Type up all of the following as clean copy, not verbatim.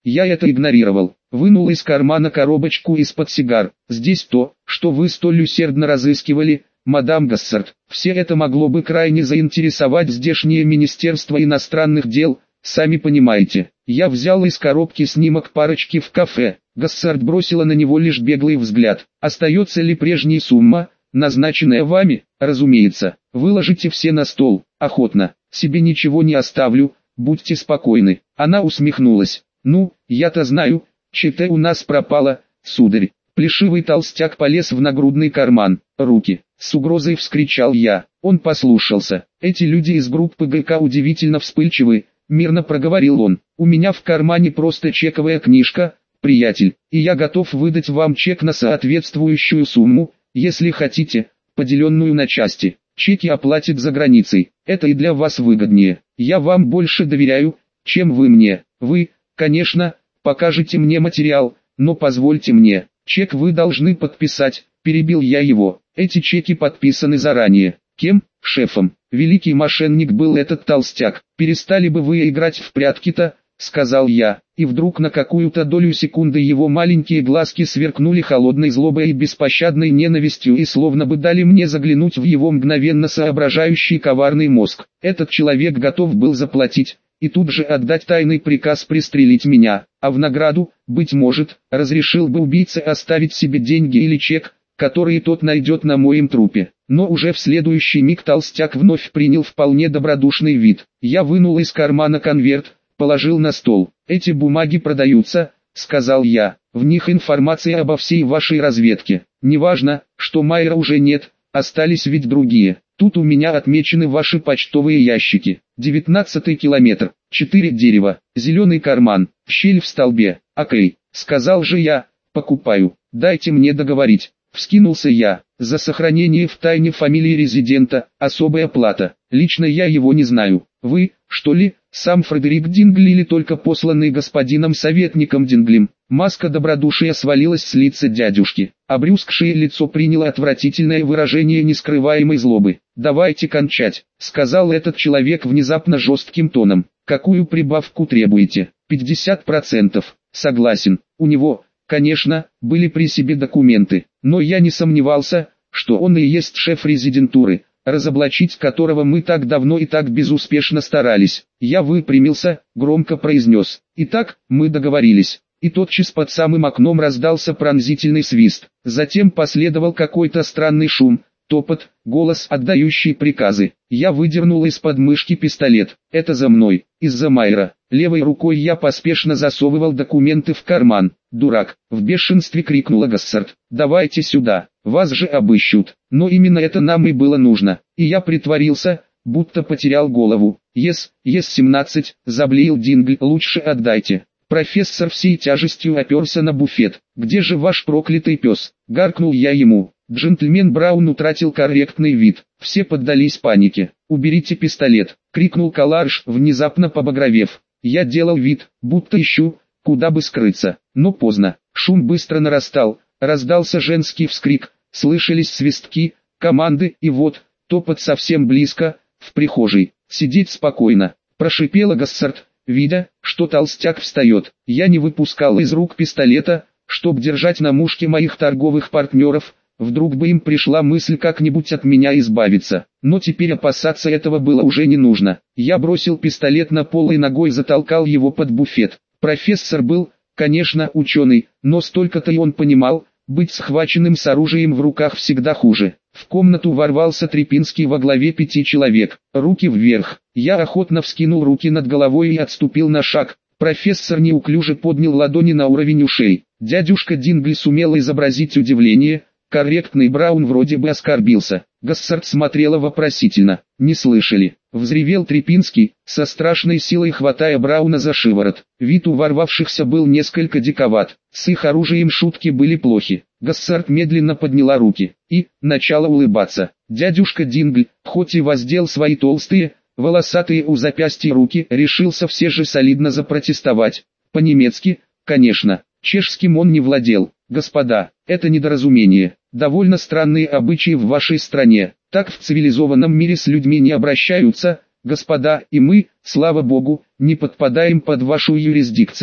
Я это игнорировал. Вынул из кармана коробочку из-под сигар. Здесь то, что вы столь усердно разыскивали, мадам Гассард. Все это могло бы крайне заинтересовать здешнее Министерство иностранных дел, сами понимаете. Я взял из коробки снимок парочки в кафе. Гассард бросила на него лишь беглый взгляд. Остается ли прежняя сумма, назначенная вами? Разумеется. Выложите все на стол. Охотно. Себе ничего не оставлю, будьте спокойны. Она усмехнулась. Ну, я-то знаю, ЧТ у нас пропало, сударь. Плешивый толстяк полез в нагрудный карман. Руки. С угрозой вскричал я. Он послушался. Эти люди из группы ГК удивительно вспыльчивы, мирно проговорил он. У меня в кармане просто чековая книжка, приятель, и я готов выдать вам чек на соответствующую сумму, если хотите, поделенную на части. Чеки оплатят за границей. Это и для вас выгоднее. Я вам больше доверяю, чем вы мне. Вы, конечно, покажете мне материал, но позвольте мне. Чек вы должны подписать, перебил я его. Эти чеки подписаны заранее. Кем? Шефом. Великий мошенник был этот толстяк. Перестали бы вы играть в прятки-то, сказал я, и вдруг на какую-то долю секунды его маленькие глазки сверкнули холодной злобой и беспощадной ненавистью и словно бы дали мне заглянуть в его мгновенно соображающий коварный мозг. Этот человек готов был заплатить, и тут же отдать тайный приказ пристрелить меня, а в награду, быть может, разрешил бы убийце оставить себе деньги или чек, которые тот найдет на моем трупе. Но уже в следующий миг толстяк вновь принял вполне добродушный вид. Я вынул из кармана конверт, положил на стол. «Эти бумаги продаются», — сказал я. «В них информация обо всей вашей разведке. Неважно, что Майера уже нет, остались ведь другие. Тут у меня отмечены ваши почтовые ящики. 19-й километр, 4 дерева, зеленый карман, щель в столбе. Окей, сказал же я, покупаю. Дайте мне договорить». Вскинулся я. «За сохранение в тайне фамилии резидента, особая плата. Лично я его не знаю. Вы, что ли, сам Фредерик Дингли или только посланный господином советником Динглем?» Маска добродушия свалилась с лица дядюшки. Обрюзгшее лицо приняло отвратительное выражение нескрываемой злобы. «Давайте кончать», — сказал этот человек внезапно жестким тоном. «Какую прибавку требуете?» 50%. Согласен. У него, конечно, были при себе документы, но я не сомневался, что он и есть шеф резидентуры, разоблачить которого мы так давно и так безуспешно старались. Я выпрямился, громко произнес: «Итак, мы договорились». И тотчас под самым окном раздался пронзительный свист. Затем последовал какой-то странный шум, топот, голос, отдающий приказы. Я выдернул из подмышки пистолет. «Это за мной, из-за Майера». Левой рукой я поспешно засовывал документы в карман. «Дурак!» — в бешенстве крикнула Гассард. «Давайте сюда, вас же обыщут». Но именно это нам и было нужно. И я притворился, будто потерял голову. «Ес-17», — заблеял Дингль, — «лучше отдайте». Профессор всей тяжестью оперся на буфет. «Где же ваш проклятый пес?» — гаркнул я ему. Джентльмен Браун утратил корректный вид. Все поддались панике. «Уберите пистолет!» — крикнул Каларш, внезапно побагровев. Я делал вид, будто ищу, куда бы скрыться. Но поздно. Шум быстро нарастал. Раздался женский вскрик. Слышались свистки, команды и вот, топот совсем близко, в прихожей. «Сидеть спокойно!» — прошипела Гассард, видя, что толстяк встает. Я не выпускал из рук пистолета, чтоб держать на мушке моих торговых партнеров. Вдруг бы им пришла мысль как-нибудь от меня избавиться. Но теперь опасаться этого было уже не нужно. Я бросил пистолет на пол и ногой затолкал его под буфет. Профессор был, конечно, ученый, но столько-то и он понимал, быть схваченным с оружием в руках всегда хуже. В комнату ворвался Трепинский во главе 5 человек. Руки вверх. Я охотно вскинул руки над головой и отступил на шаг. Профессор неуклюже поднял ладони на уровень ушей. Дядюшка Дингли сумел изобразить удивление. Корректный Браун вроде бы оскорбился. Гассард смотрела вопросительно. «Не слышали?» — взревел Трепинский, со страшной силой хватая Брауна за шиворот. Вид у ворвавшихся был несколько диковат. С их оружием шутки были плохи. Гассард медленно подняла руки и начала улыбаться. Дядюшка Дингль, хоть и воздел свои толстые, волосатые у запястья руки, решился все же солидно запротестовать. По-немецки, конечно, чешским он не владел. «Господа, это недоразумение. Довольно странные обычаи в вашей стране. Так в цивилизованном мире с людьми не обращаются, господа, и мы, слава богу, не подпадаем под вашу юрисдикцию.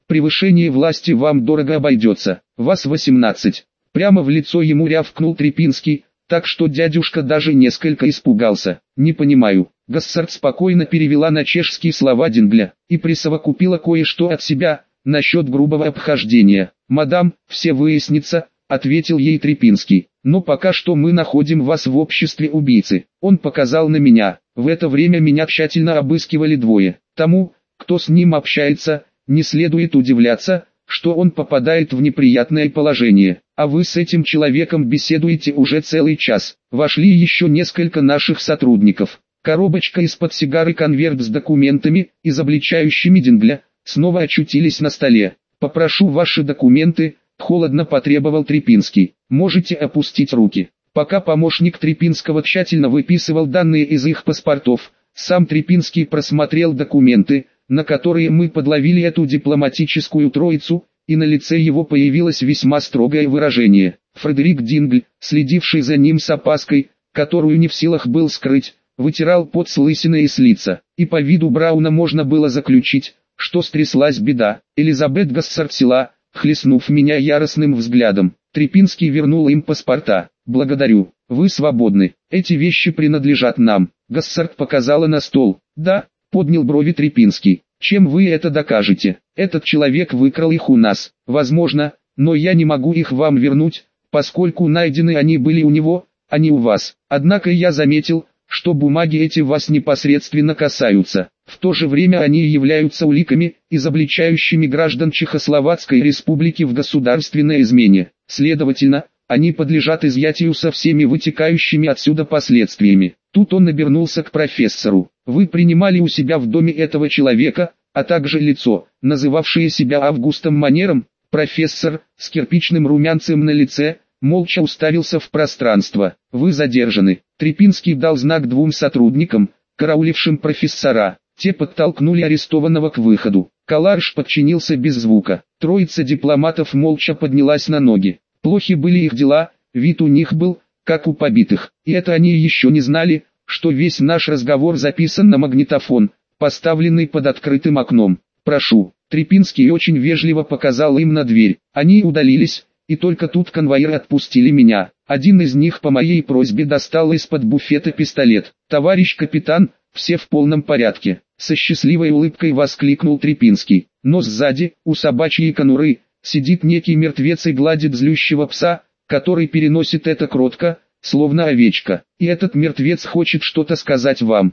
Превышение власти вам дорого обойдется. Вас 18. Прямо в лицо ему рявкнул Трипинский, так что дядюшка даже несколько испугался. Не понимаю. Гассард спокойно перевела на чешский слова Дингля и присовокупила кое-что от себя насчет грубого обхождения. «Мадам, все выяснится», — ответил ей Трипинский. «Но пока что мы находим вас в обществе убийцы». Он показал на меня. В это время меня тщательно обыскивали двое. Тому, кто с ним общается, не следует удивляться, что он попадает в неприятное положение. А вы с этим человеком беседуете уже целый час. Вошли еще несколько наших сотрудников. Коробочка из-под сигары, конверт с документами, изобличающими Дингля, снова очутились на столе. «Попрошу ваши документы», — холодно потребовал Трипинский. «Можете опустить руки». Пока помощник Трипинского тщательно выписывал данные из их паспортов, сам Трипинский просмотрел документы, на которые мы подловили эту дипломатическую троицу, и на лице его появилось весьма строгое выражение. Фредерик Дингль, следивший за ним с опаской, которую не в силах был скрыть, вытирал пот с лысины и с лица, и по виду Брауна можно было заключить, что стряслась беда. Элизабет Гассард села, хлестнув меня яростным взглядом. Трипинский вернул им паспорта. «Благодарю, вы свободны, эти вещи принадлежат нам». Гассард показала на стол. «Да», — поднял брови Трипинский. «Чем вы это докажете? Этот человек выкрал их у нас, возможно, но я не могу их вам вернуть, поскольку найдены они были у него, а не у вас. Однако я заметил, что бумаги эти вас непосредственно касаются. В то же время они являются уликами, изобличающими граждан Чехословацкой Республики в государственной измене. Следовательно, они подлежат изъятию со всеми вытекающими отсюда последствиями». Тут он обернулся к профессору. «Вы принимали у себя в доме этого человека, а также лицо, называвшее себя Августом Манером?» Профессор, с кирпичным румянцем на лице, молча уставился в пространство. «Вы задержаны». Трипинский дал знак двум сотрудникам, караулившим профессора. Те подтолкнули арестованного к выходу. Каларш подчинился без звука. Троица дипломатов молча поднялась на ноги. Плохи были их дела, вид у них был, как у побитых. И это они еще не знали, что весь наш разговор записан на магнитофон, поставленный под открытым окном. «Прошу». Трипинский очень вежливо показал им на дверь. Они удалились, и только тут конвоиры отпустили меня. Один из них по моей просьбе достал из-под буфета пистолет. «Товарищ капитан, все в полном порядке», — со счастливой улыбкой воскликнул Трипинский. Но сзади, у собачьей конуры, сидит некий мертвец и гладит злющего пса, который переносит это кротко, словно овечка. И этот мертвец хочет что-то сказать вам.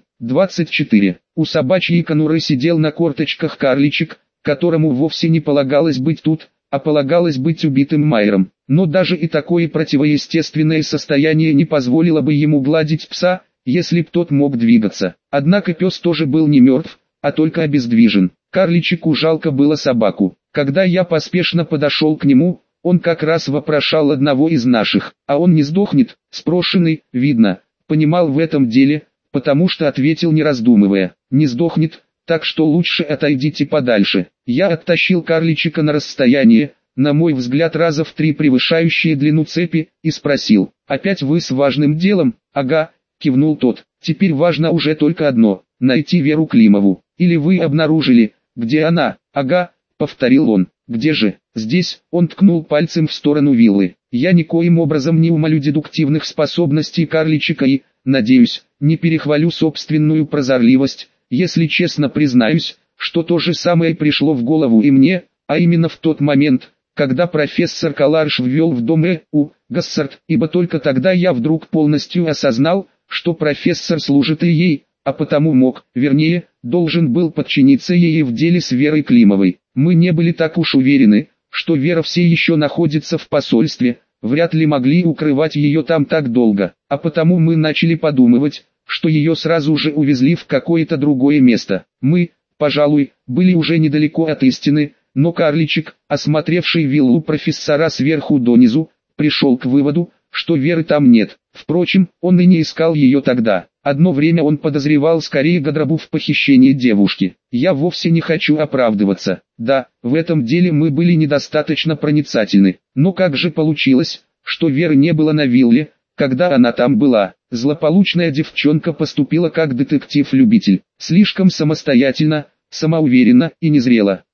24. У собачьей конуры сидел на корточках карличек, которому вовсе не полагалось быть тут, а полагалось быть убитым Майером. Но даже и такое противоестественное состояние не позволило бы ему гладить пса, если б тот мог двигаться. Однако пес тоже был не мертв, а только обездвижен. Карличику жалко было собаку. Когда я поспешно подошел к нему, он как раз вопрошал одного из наших. «А он не сдохнет?» Спрошенный, видно, понимал в этом деле, потому что ответил не раздумывая: «Не сдохнет, так что лучше отойдите подальше». Я оттащил карличика на расстояние, на мой взгляд раза в 3 превышающее длину цепи, и спросил: «Опять вы с важным делом?» «Ага», кивнул тот. «Теперь важно уже только одно — найти Веру Климову. Или вы обнаружили, где она?» «Ага», повторил он. «Где же?» «Здесь», он ткнул пальцем в сторону виллы. Я никоим образом не умалю дедуктивных способностей карличика и, надеюсь, не перехвалю собственную прозорливость, если честно признаюсь, что то же самое пришло в голову и мне, а именно в тот момент, когда профессор Каларш ввел в дом Гассард, ибо только тогда я вдруг полностью осознал, что профессор служит и ей, а потому мог, вернее, должен был подчиниться ей в деле с Верой Климовой. Мы не были так уж уверены, что Вера все еще находится в посольстве, вряд ли могли укрывать ее там так долго, а потому мы начали подумывать, что ее сразу же увезли в какое-то другое место. Мы, пожалуй, были уже недалеко от истины, но карличик, осмотревший виллу профессора сверху донизу, пришел к выводу, что Веры там нет. Впрочем, он и не искал ее тогда. Одно время он подозревал скорее Гадрабу в похищении девушки. Я вовсе не хочу оправдываться. Да, в этом деле мы были недостаточно проницательны. Но как же получилось, что Веры не было на вилле, когда она там была? Злополучная девчонка поступила как детектив-любитель. Слишком самостоятельно, самоуверенно и незрело.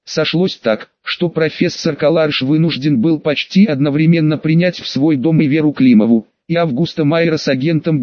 Сошлось так, что профессор Каларш вынужден был почти одновременно принять в свой дом и Веру Климову, и Августа Майера с агентом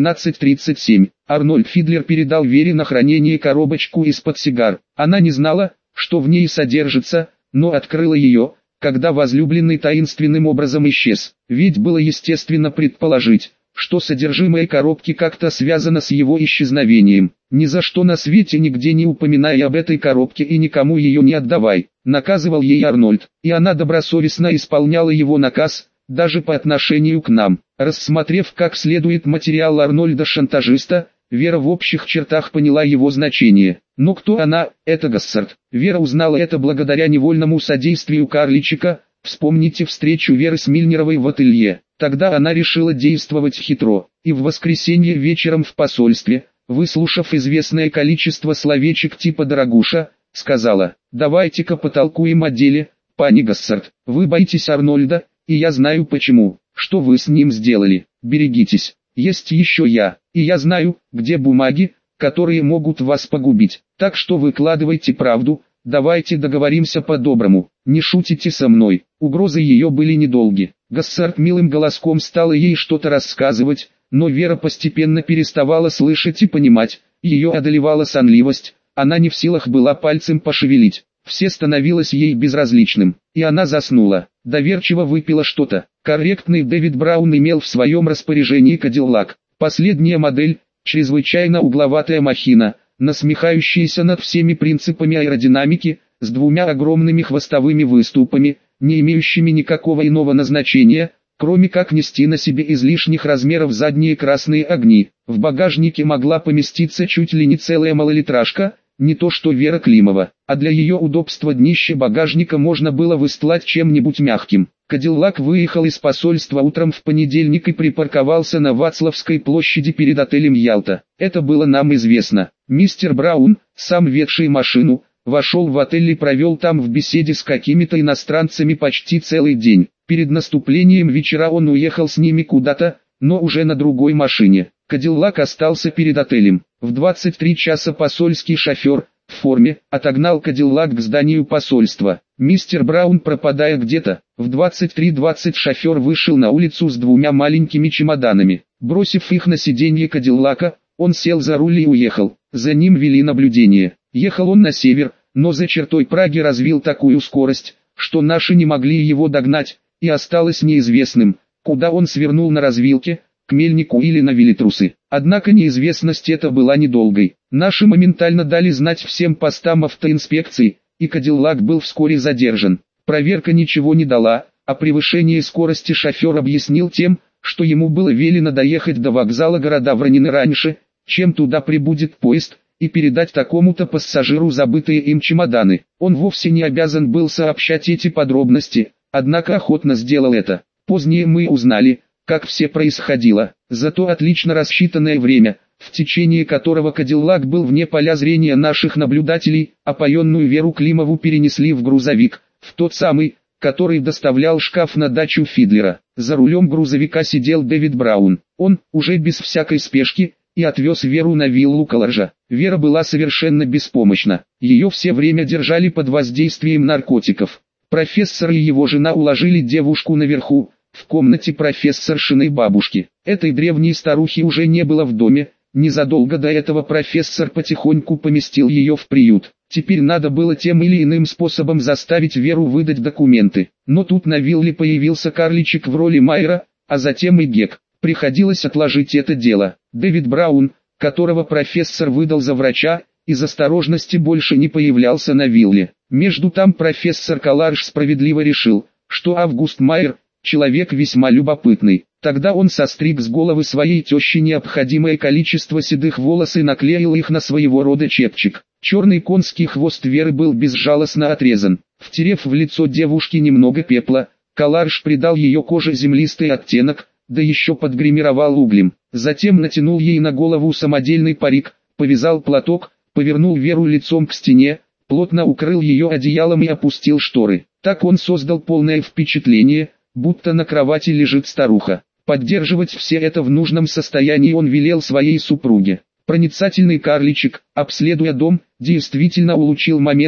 ГК-1237. Арнольд Фидлер передал Вере на хранение коробочку из-под сигар. Она не знала, что в ней содержится, но открыла ее, когда возлюбленный таинственным образом исчез. Ведь было естественно предположить, что содержимое коробки как-то связано с его исчезновением. «Ни за что на свете нигде не упоминай об этой коробке и никому ее не отдавай», наказывал ей Арнольд, и она добросовестно исполняла его наказ, даже по отношению к нам. Рассмотрев как следует материал Арнольда-шантажиста, Вера в общих чертах поняла его значение. Но кто она, это Гассард? Вера узнала это благодаря невольному содействию Карличика. Вспомните встречу Веры с Мильнеровой в ателье. Тогда она решила действовать хитро, и в воскресенье вечером в посольстве, выслушав известное количество словечек типа «дорогуша», сказала: «Давайте-ка потолкуем о деле, пани Гассард. Вы боитесь Арнольда, и я знаю почему. Что вы с ним сделали? Берегитесь. Есть еще я, и я знаю, где бумаги, которые могут вас погубить. Так что выкладывайте правду, давайте договоримся по-доброму. Не шутите со мной». Угрозы ее были недолги. Гассард милым голоском стала ей что-то рассказывать, но Вера постепенно переставала слышать и понимать, ее одолевала сонливость, она не в силах была пальцем пошевелить. Все становилось ей безразличным, и она заснула. Доверчиво выпила что-то. Корректный Дэвид Браун имел в своем распоряжении Кадиллак. Последняя модель, чрезвычайно угловатая махина, насмехающаяся над всеми принципами аэродинамики, с двумя огромными хвостовыми выступами, не имеющими никакого иного назначения, кроме как нести на себе излишних размеров задние красные огни. В багажнике могла поместиться чуть ли не целая малолитражка, не то что Вера Климова, а для ее удобства днище багажника можно было выстлать чем-нибудь мягким. Кадиллак выехал из посольства утром в понедельник и припарковался на Вацлавской площади перед отелем «Ялта». Это было нам известно. Мистер Браун, сам ведший машину, вошел в отель и провел там в беседе с какими-то иностранцами почти целый день. Перед наступлением вечера он уехал с ними куда-то, но уже на другой машине. Кадиллак остался перед отелем. В 23 часа посольский шофер, в форме, отогнал Кадиллак к зданию посольства. Мистер Браун, пропадая где-то, в 23:20 шофер вышел на улицу с двумя маленькими чемоданами. Бросив их на сиденье Кадиллака, он сел за руль и уехал. За ним вели наблюдение. Ехал он на север, но за чертой Праги развил такую скорость, что наши не могли его догнать, и осталось неизвестным, куда он свернул на развилке, к Мельнику или на Велитрусы. Однако неизвестность эта была недолгой. Наши моментально дали знать всем постам автоинспекции, и Кадиллак был вскоре задержан. Проверка ничего не дала, а превышение скорости шофер объяснил тем, что ему было велено доехать до вокзала города Вранины раньше, чем туда прибудет поезд, и передать такому-то пассажиру забытые им чемоданы. Он вовсе не обязан был сообщать эти подробности, однако охотно сделал это. Позднее мы узнали, как все происходило. Зато отлично рассчитанное время, в течение которого Кадиллак был вне поля зрения наших наблюдателей, опоенную Веру Климову перенесли в грузовик, в тот самый, который доставлял шкаф на дачу Фидлера. За рулем грузовика сидел Дэвид Браун. Он, уже без всякой спешки, и отвез Веру на виллу Каларжа. Вера была совершенно беспомощна. Ее все время держали под воздействием наркотиков. Профессор и его жена уложили девушку наверху, в комнате профессоршиной бабушки. Этой древней старухи уже не было в доме. Незадолго до этого профессор потихоньку поместил ее в приют. Теперь надо было тем или иным способом заставить Веру выдать документы. Но тут на вилле появился Карличик в роли Майера, а затем и Гек. Приходилось отложить это дело. Дэвид Браун, которого профессор выдал за врача, из осторожности больше не появлялся на вилле. Между тем профессор Каларш справедливо решил, что Август Майер – человек весьма любопытный. Тогда он состриг с головы своей тещи необходимое количество седых волос и наклеил их на своего рода чепчик. Черный конский хвост Веры был безжалостно отрезан. Втерев в лицо девушки немного пепла, Каларш придал ее коже землистый оттенок, да еще подгримировал углем. Затем натянул ей на голову самодельный парик, повязал платок, повернул Веру лицом к стене, плотно укрыл ее одеялом и опустил шторы. Так он создал полное впечатление, будто на кровати лежит старуха. Поддерживать все это в нужном состоянии он велел своей супруге. Проницательный Карличик, обследуя дом, действительно улучил момент,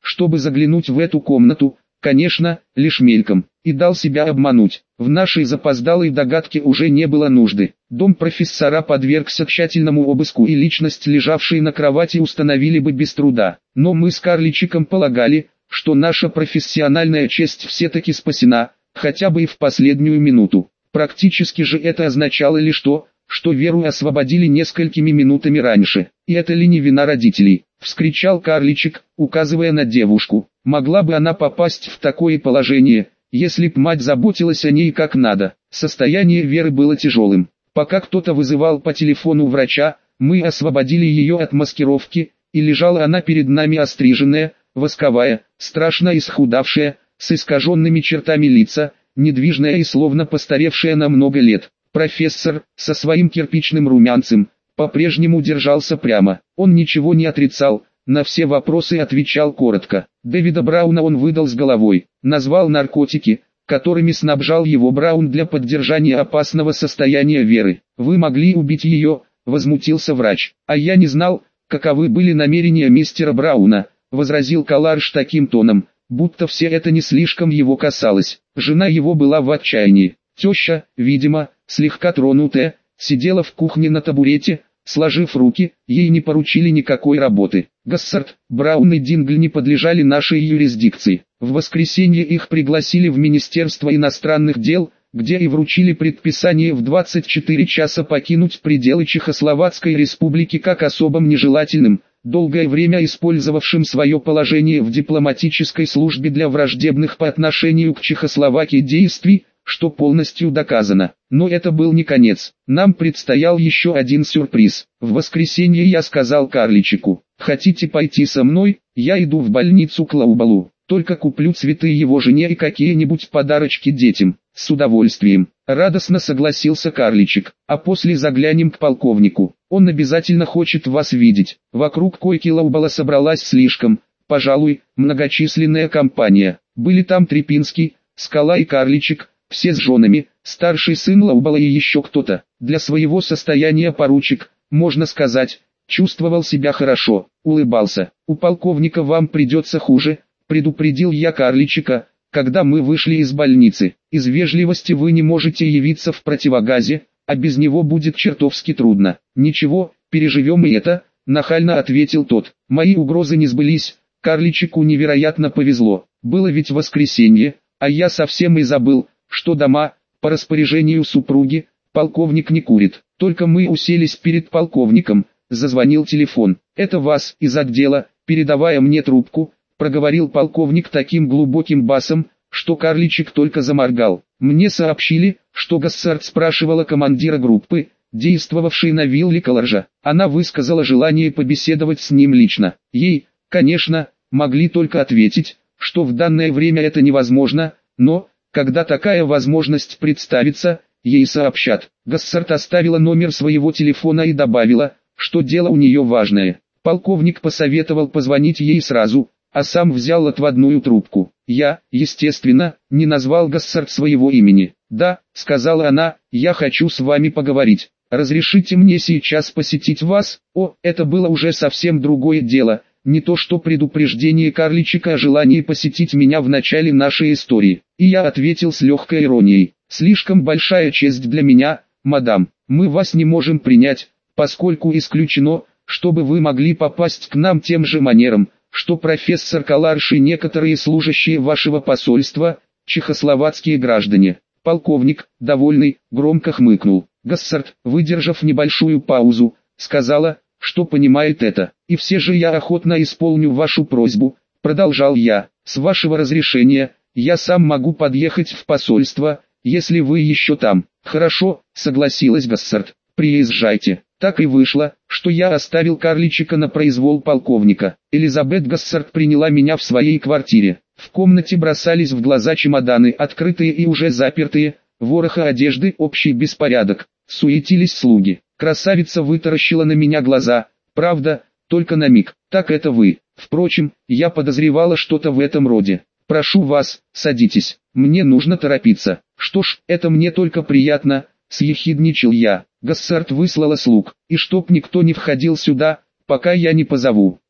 чтобы заглянуть в эту комнату, конечно, лишь мельком, и дал себя обмануть. В нашей запоздалой догадке уже не было нужды. Дом профессора подвергся тщательному обыску, и личность, лежавшей на кровати, установили бы без труда. Но мы с Карличиком полагали, что наша профессиональная честь все-таки спасена, хотя бы и в последнюю минуту. Практически же это означало лишь то, что Веру освободили несколькими минутами раньше. И это ли не вина родителей? Вскричал Карличик, указывая на девушку. Могла бы она попасть в такое положение, если б мать заботилась о ней как надо. Состояние Веры было тяжелым. Пока кто-то вызывал по телефону врача, мы освободили ее от маскировки, и лежала она перед нами остриженная, восковая, страшно исхудавшая, с искаженными чертами лица, недвижная и словно постаревшая на много лет. Профессор, со своим кирпичным румянцем, по-прежнему держался прямо. Он ничего не отрицал, на все вопросы отвечал коротко. Дэвида Брауна он выдал с головой, назвал наркотики, которыми снабжал его Браун для поддержания опасного состояния Веры. «Вы могли убить ее», — возмутился врач. «А я не знал, каковы были намерения мистера Брауна», — возразил Каларш таким тоном, будто все это не слишком его касалось. Жена его была в отчаянии. Теща, видимо, слегка тронутая, сидела в кухне на табурете, сложив руки, ей не поручили никакой работы. Гассард, Браун и Дингль не подлежали нашей юрисдикции. В воскресенье их пригласили в Министерство иностранных дел, где и вручили предписание в 24 часа покинуть пределы Чехословацкой республики как особым нежелательным, долгое время использовавшим свое положение в дипломатической службе для враждебных по отношению к Чехословакии действий, что полностью доказано. Но это был не конец. Нам предстоял еще один сюрприз. В воскресенье я сказал Карличику: «Хотите пойти со мной? Я иду в больницу к Лаубалу. Только куплю цветы его жене и какие-нибудь подарочки детям». «С удовольствием», — радостно согласился Карличик. «А после заглянем к полковнику. Он обязательно хочет вас видеть». Вокруг койки Лаубала собралась слишком, пожалуй, многочисленная компания. Были там Трепинский, Скала и Карличик, все с женами, старший сын Лаубала и еще кто-то. Для своего состояния поручик, можно сказать, чувствовал себя хорошо, улыбался. «У полковника вам придется хуже», — предупредил я Карличика, когда мы вышли из больницы. «Из вежливости вы не можете явиться в противогазе, а без него будет чертовски трудно». «Ничего, переживем и это», — нахально ответил тот. Мои угрозы не сбылись, Карличику невероятно повезло. Было ведь воскресенье, а я совсем и забыл, что дома, по распоряжению супруги, полковник не курит. Только мы уселись перед полковником, зазвонил телефон. «Это вас из отдела», передавая мне трубку, проговорил полковник таким глубоким басом, что Карличик только заморгал. Мне сообщили, что Гассард спрашивала командира группы, действовавшей на вилле Каларжа. Она высказала желание побеседовать с ним лично. Ей, конечно, могли только ответить, что в данное время это невозможно, но, когда такая возможность представится, ей сообщат. Гассард оставила номер своего телефона и добавила, что дело у нее важное. Полковник посоветовал позвонить ей сразу, а сам взял отводную трубку. Я, естественно, не назвал Гассард своего имени. «Да», — сказала она, — «я хочу с вами поговорить. Разрешите мне сейчас посетить вас?» О, это было уже совсем другое дело, не то что предупреждение Карличика о желании посетить меня в начале нашей истории. И я ответил с легкой иронией: «Слишком большая честь для меня, мадам. Мы вас не можем принять, поскольку исключено, чтобы вы могли попасть к нам тем же манером, что профессор Каларш и некоторые служащие вашего посольства, чехословацкие граждане». Полковник, довольный, громко хмыкнул. Гассард, выдержав небольшую паузу, сказала, что понимает это. «И все же я охотно исполню вашу просьбу», — продолжал я. «С вашего разрешения, я сам могу подъехать в посольство, если вы еще там». «Хорошо», — согласилась Гассард, — «приезжайте». Так и вышло, что я оставил Карличика на произвол полковника. Элизабет Гассард приняла меня в своей квартире. В комнате бросались в глаза чемоданы, открытые и уже запертые, вороха одежды, общий беспорядок. Суетились слуги. Красавица вытаращила на меня глаза. «Правда, только на миг. Так это вы». Впрочем, я подозревала что-то в этом роде. «Прошу вас, садитесь. Мне нужно торопиться». «Что ж, это мне только приятно», — съехидничал я. Гассард выслала слуг, и чтоб никто не входил сюда, пока я не позову.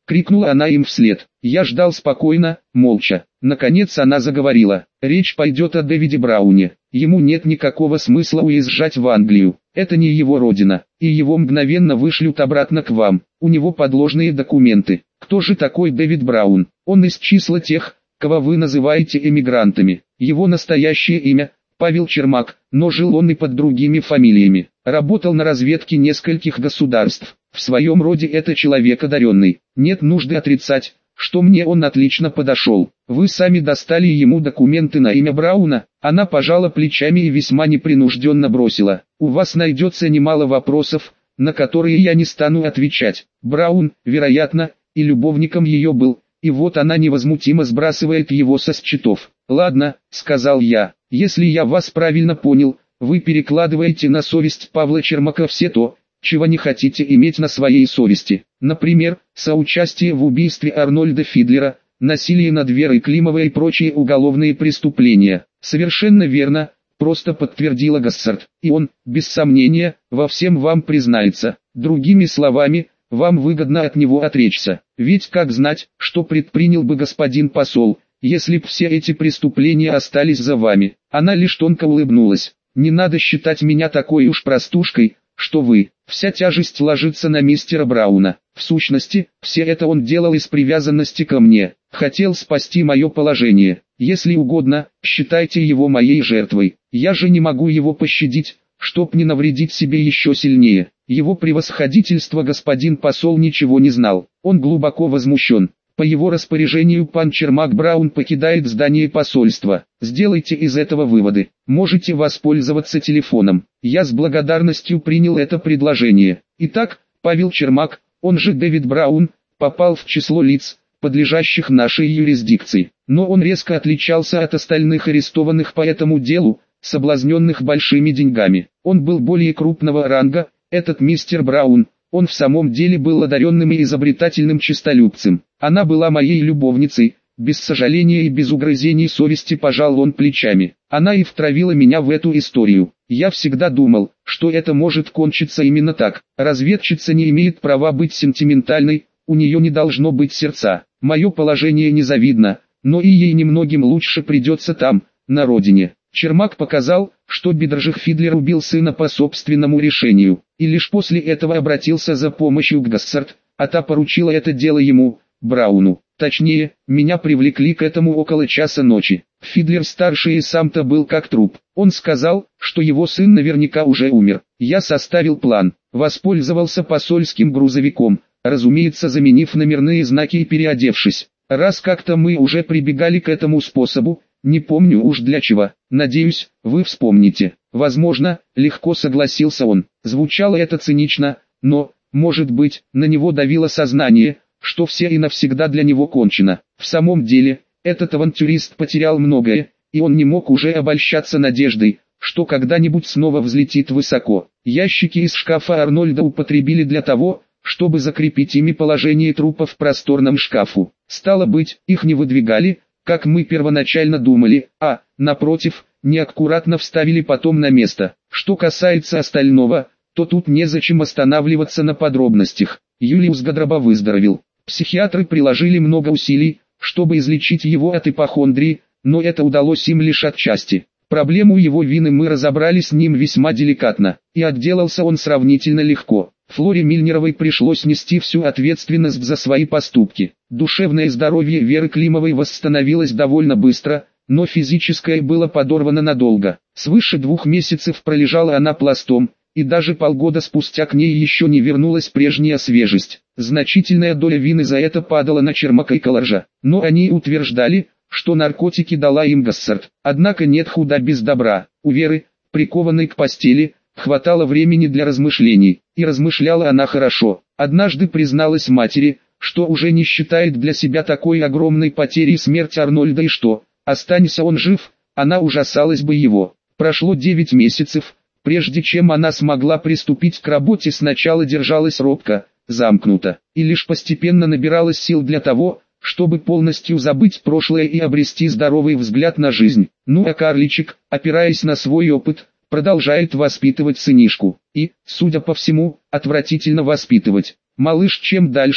крикнула она им вслед. Я ждал спокойно, молча. Наконец она заговорила. Речь пойдет о Дэвиде Брауне. Ему нет никакого смысла уезжать в Англию. Это не его родина, и его мгновенно вышлют обратно к вам. У него подложные документы. Кто же такой Дэвид Браун? Он из числа тех, кого вы называете эмигрантами. Его настоящее имя – Павел Чермак, но жил он и под другими фамилиями. Работал на разведке нескольких государств. В своем роде это человек одаренный. Нет нужды отрицать, что мне он отлично подошел. Вы сами достали ему документы на имя Брауна. Она пожала плечами и весьма непринужденно бросила. У вас найдется немало вопросов, на которые я не стану отвечать. Браун, вероятно, и любовником ее был, и вот она невозмутимо сбрасывает его со счетов. «Ладно», — сказал я, — «если я вас правильно понял, вы перекладываете на совесть Павла Чермака все то, чего не хотите иметь на своей совести. Например, соучастие в убийстве Арнольда Фидлера, насилие над Верой Климовой и прочие уголовные преступления». «Совершенно верно», — просто подтвердила Гассард. «И он, без сомнения, во всем вам признается. Другими словами, вам выгодно от него отречься. Ведь как знать, что предпринял бы господин посол, если б все эти преступления остались за вами?» Она лишь тонко улыбнулась. «Не надо считать меня такой уж простушкой, что вы. Вся тяжесть ложится на мистера Брауна. В сущности, все это он делал из привязанности ко мне. Хотел спасти мое положение. Если угодно, считайте его моей жертвой. Я же не могу его пощадить, чтоб не навредить себе еще сильнее». Его превосходительство господин посол ничего не знал. Он глубоко возмущен. По его распоряжению пан Чермак Браун покидает здание посольства. Сделайте из этого выводы. Можете воспользоваться телефоном. Я с благодарностью принял это предложение. Итак, Павел Чермак, он же Дэвид Браун, попал в число лиц, подлежащих нашей юрисдикции. Но он резко отличался от остальных арестованных по этому делу, соблазненных большими деньгами. Он был более крупного ранга. Этот мистер Браун, он в самом деле был одаренным и изобретательным честолюбцем. Она была моей любовницей, без сожаления и без угрызений совести пожал он плечами. Она и втравила меня в эту историю. Я всегда думал, что это может кончиться именно так. Разведчица не имеет права быть сентиментальной, у нее не должно быть сердца. Мое положение незавидно, но и ей немногим лучше придется там, на родине. Чермак показал, что Бидржих Фидлер убил сына по собственному решению, и лишь после этого обратился за помощью к Гассард, а та поручила это дело ему, Брауну. Точнее, меня привлекли к этому около часа ночи. Фидлер-старший и сам-то был как труп. Он сказал, что его сын наверняка уже умер. Я составил план, воспользовался посольским грузовиком, разумеется, заменив номерные знаки и переодевшись. Раз как-то мы уже прибегали к этому способу, не помню уж для чего, надеюсь, вы вспомните. Возможно, легко согласился он. Звучало это цинично, но, может быть, на него давило сознание, что все и навсегда для него кончено. В самом деле, этот авантюрист потерял многое, и он не мог уже обольщаться надеждой, что когда-нибудь снова взлетит высоко. Ящики из шкафа Арнольда употребили для того, чтобы закрепить ими положение трупа в просторном шкафу. Стало быть, их не выдвигали, как мы первоначально думали, а, напротив, неаккуратно вставили потом на место. Что касается остального, то тут незачем останавливаться на подробностях. Юлиус Гадроба выздоровел. Психиатры приложили много усилий, чтобы излечить его от ипохондрии, но это удалось им лишь отчасти. Проблему его вины мы разобрали с ним весьма деликатно, и отделался он сравнительно легко. Флоре Мильнеровой пришлось нести всю ответственность за свои поступки. Душевное здоровье Веры Климовой восстановилось довольно быстро, но физическое было подорвано надолго. Свыше 2 месяцев пролежала она пластом, и даже полгода спустя к ней еще не вернулась прежняя свежесть. Значительная доля вины за это падала на Чермака и Каларжа, но они утверждали, что наркотики дала им Гассард. Однако нет худа без добра. У Веры, прикованной к постели, хватало времени для размышлений, и размышляла она хорошо. Однажды призналась матери, что уже не считает для себя такой огромной потерей смерть Арнольда и что, останься он жив, она ужасалась бы его. Прошло 9 месяцев, прежде чем она смогла приступить к работе, сначала держалась робко, замкнуто, и лишь постепенно набиралась сил для того, чтобы полностью забыть прошлое и обрести здоровый взгляд на жизнь. Ну а карличик, опираясь на свой опыт, продолжает воспитывать сынишку. И, судя по всему, отвратительно воспитывать. Малыш чем дальше,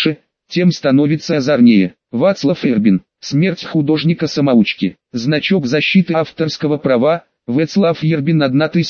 тем становится озорнее. Вацлав Эрбин. Смерть художника-самоучки. Значок защиты авторского права. Вацлав Ербин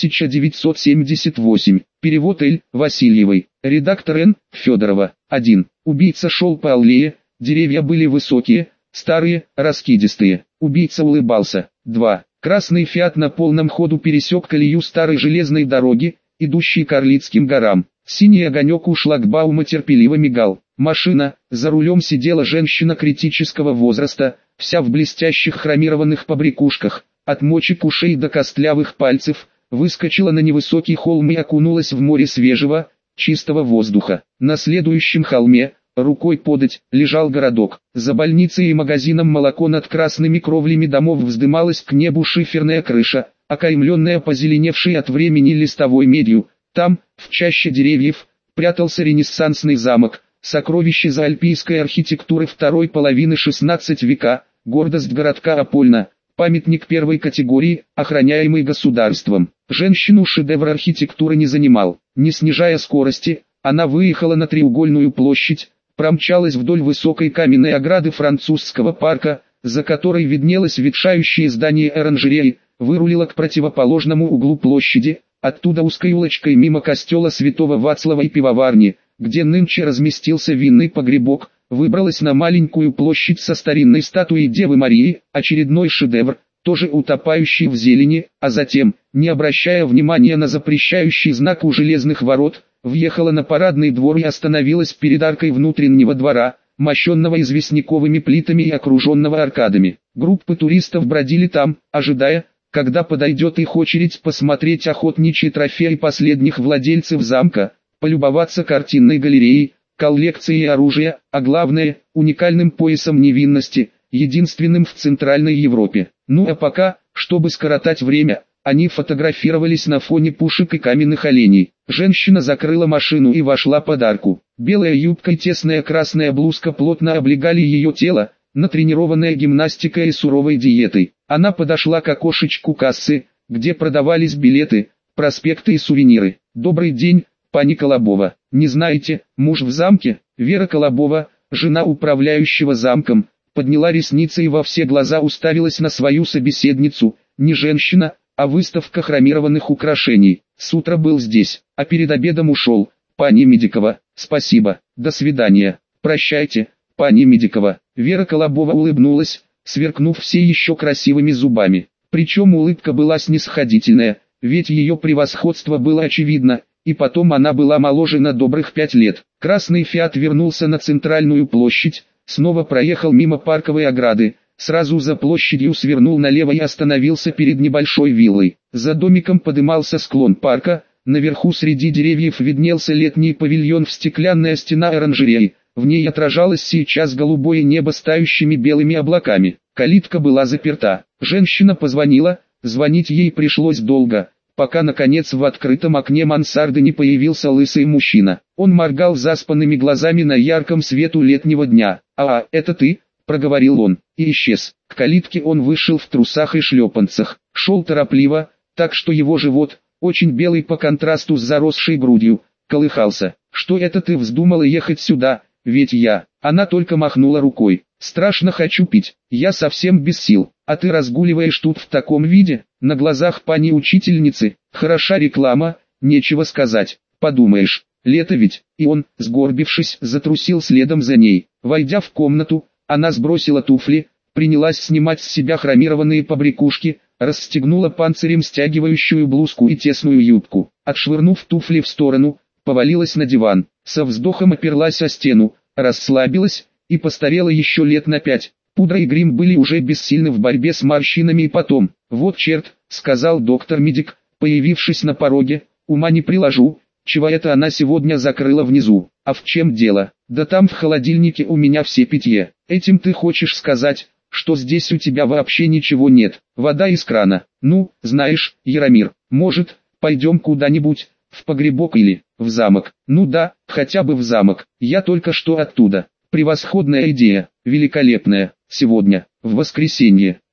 1978. Перевод Л. Васильевой. Редактор Н. Федорова. 1. Убийца шел по аллее, деревья были высокие, старые, раскидистые. Убийца улыбался. 2. Красный фиат на полном ходу пересек колею старой железной дороги, идущей к Орлицким горам. Синий огонек у шлагбаума терпеливо мигал. Машина, за рулем сидела женщина критического возраста, вся в блестящих хромированных побрякушках, от мочек ушей до костлявых пальцев, выскочила на невысокий холм и окунулась в море свежего, чистого воздуха. На следующем холме, рукой подать, лежал городок. За больницей и магазином молоко над красными кровлями домов вздымалась к небу шиферная крыша, окаймленная позеленевшей от времени листовой медью. Там, в чаще деревьев, прятался ренессансный замок, сокровище заальпийской архитектуры второй половины XVI века, гордость городка Апольна, памятник первой категории, охраняемый государством. Женщину шедевр архитектуры не занимал. Не снижая скорости, она выехала на треугольную площадь, промчалась вдоль высокой каменной ограды французского парка, за которой виднелось ветшающее здание оранжереи, вырулила к противоположному углу площади, оттуда узкой улочкой мимо костела Святого Вацлава и пивоварни, где нынче разместился винный погребок, выбралась на маленькую площадь со старинной статуей Девы Марии, очередной шедевр, тоже утопающий в зелени, а затем, не обращая внимания на запрещающий знак у железных ворот, въехала на парадный двор и остановилась перед аркой внутреннего двора, мощенного известняковыми плитами и окруженного аркадами. Группы туристов бродили там, ожидая, когда подойдет их очередь посмотреть охотничьи трофеи последних владельцев замка, полюбоваться картинной галереей, коллекцией оружия, а главное, уникальным поясом невинности, единственным в Центральной Европе. Ну а пока, чтобы скоротать время, они фотографировались на фоне пушек и каменных оленей. Женщина закрыла машину и вошла под арку. Белая юбка и тесная красная блузка плотно облегали ее тело, натренированное гимнастикой и суровой диетой. Она подошла к окошечку кассы, где продавались билеты, проспекты и сувениры. «Добрый день, пани Колобова. Не знаете, муж в замке?» Вера Колобова, жена управляющего замком, подняла ресницы и во все глаза уставилась на свою собеседницу. Не женщина, а выставка хромированных украшений. С утра был здесь, а перед обедом ушел. «Пани Медикова, спасибо, до свидания». «Прощайте, пани Медикова». Вера Колобова улыбнулась, сверкнув все еще красивыми зубами. Причем улыбка была снисходительная, ведь ее превосходство было очевидно, и потом она была моложе на добрых 5 лет. Красный фиат вернулся на центральную площадь, снова проехал мимо парковой ограды, сразу за площадью свернул налево и остановился перед небольшой виллой. За домиком подымался склон парка, наверху среди деревьев виднелся летний павильон в стеклянная стена оранжереи, в ней отражалось сейчас голубое небо с тающими белыми облаками. Калитка была заперта. Женщина позвонила, звонить ей пришлось долго, пока наконец в открытом окне мансарды не появился лысый мужчина. Он моргал заспанными глазами на ярком свету летнего дня. «А, это ты?» – проговорил он, и исчез. К калитке он вышел в трусах и шлепанцах. Шел торопливо, так что его живот, очень белый по контрасту с заросшей грудью, колыхался. «Что это ты вздумала ехать сюда? Ведь я...» Она только махнула рукой. «Страшно хочу пить, я совсем без сил, а ты разгуливаешь тут в таком виде, на глазах пани учительницы, хороша реклама, нечего сказать, подумаешь, лето ведь». И он, сгорбившись, затрусил следом за ней. Войдя в комнату, она сбросила туфли, принялась снимать с себя хромированные побрякушки, расстегнула панцирем стягивающую блузку и тесную юбку. Отшвырнув туфли в сторону, повалилась на диван, со вздохом оперлась о стену, расслабилась и постарела еще лет на 5. Пудра и грим были уже бессильны в борьбе с морщинами и потом. «Вот черт», — сказал доктор-медик, появившись на пороге, «ума не приложу, чего это она сегодня закрыла внизу. А в чем дело? Да там в холодильнике у меня все питье. Этим ты хочешь сказать, что здесь у тебя вообще ничего нет, вода из крана? Ну, знаешь, Яромир, может, пойдем куда-нибудь, в погребок или в замок?» «Ну да, хотя бы в замок, я только что оттуда». «Превосходная идея, великолепная. Сегодня, в воскресенье,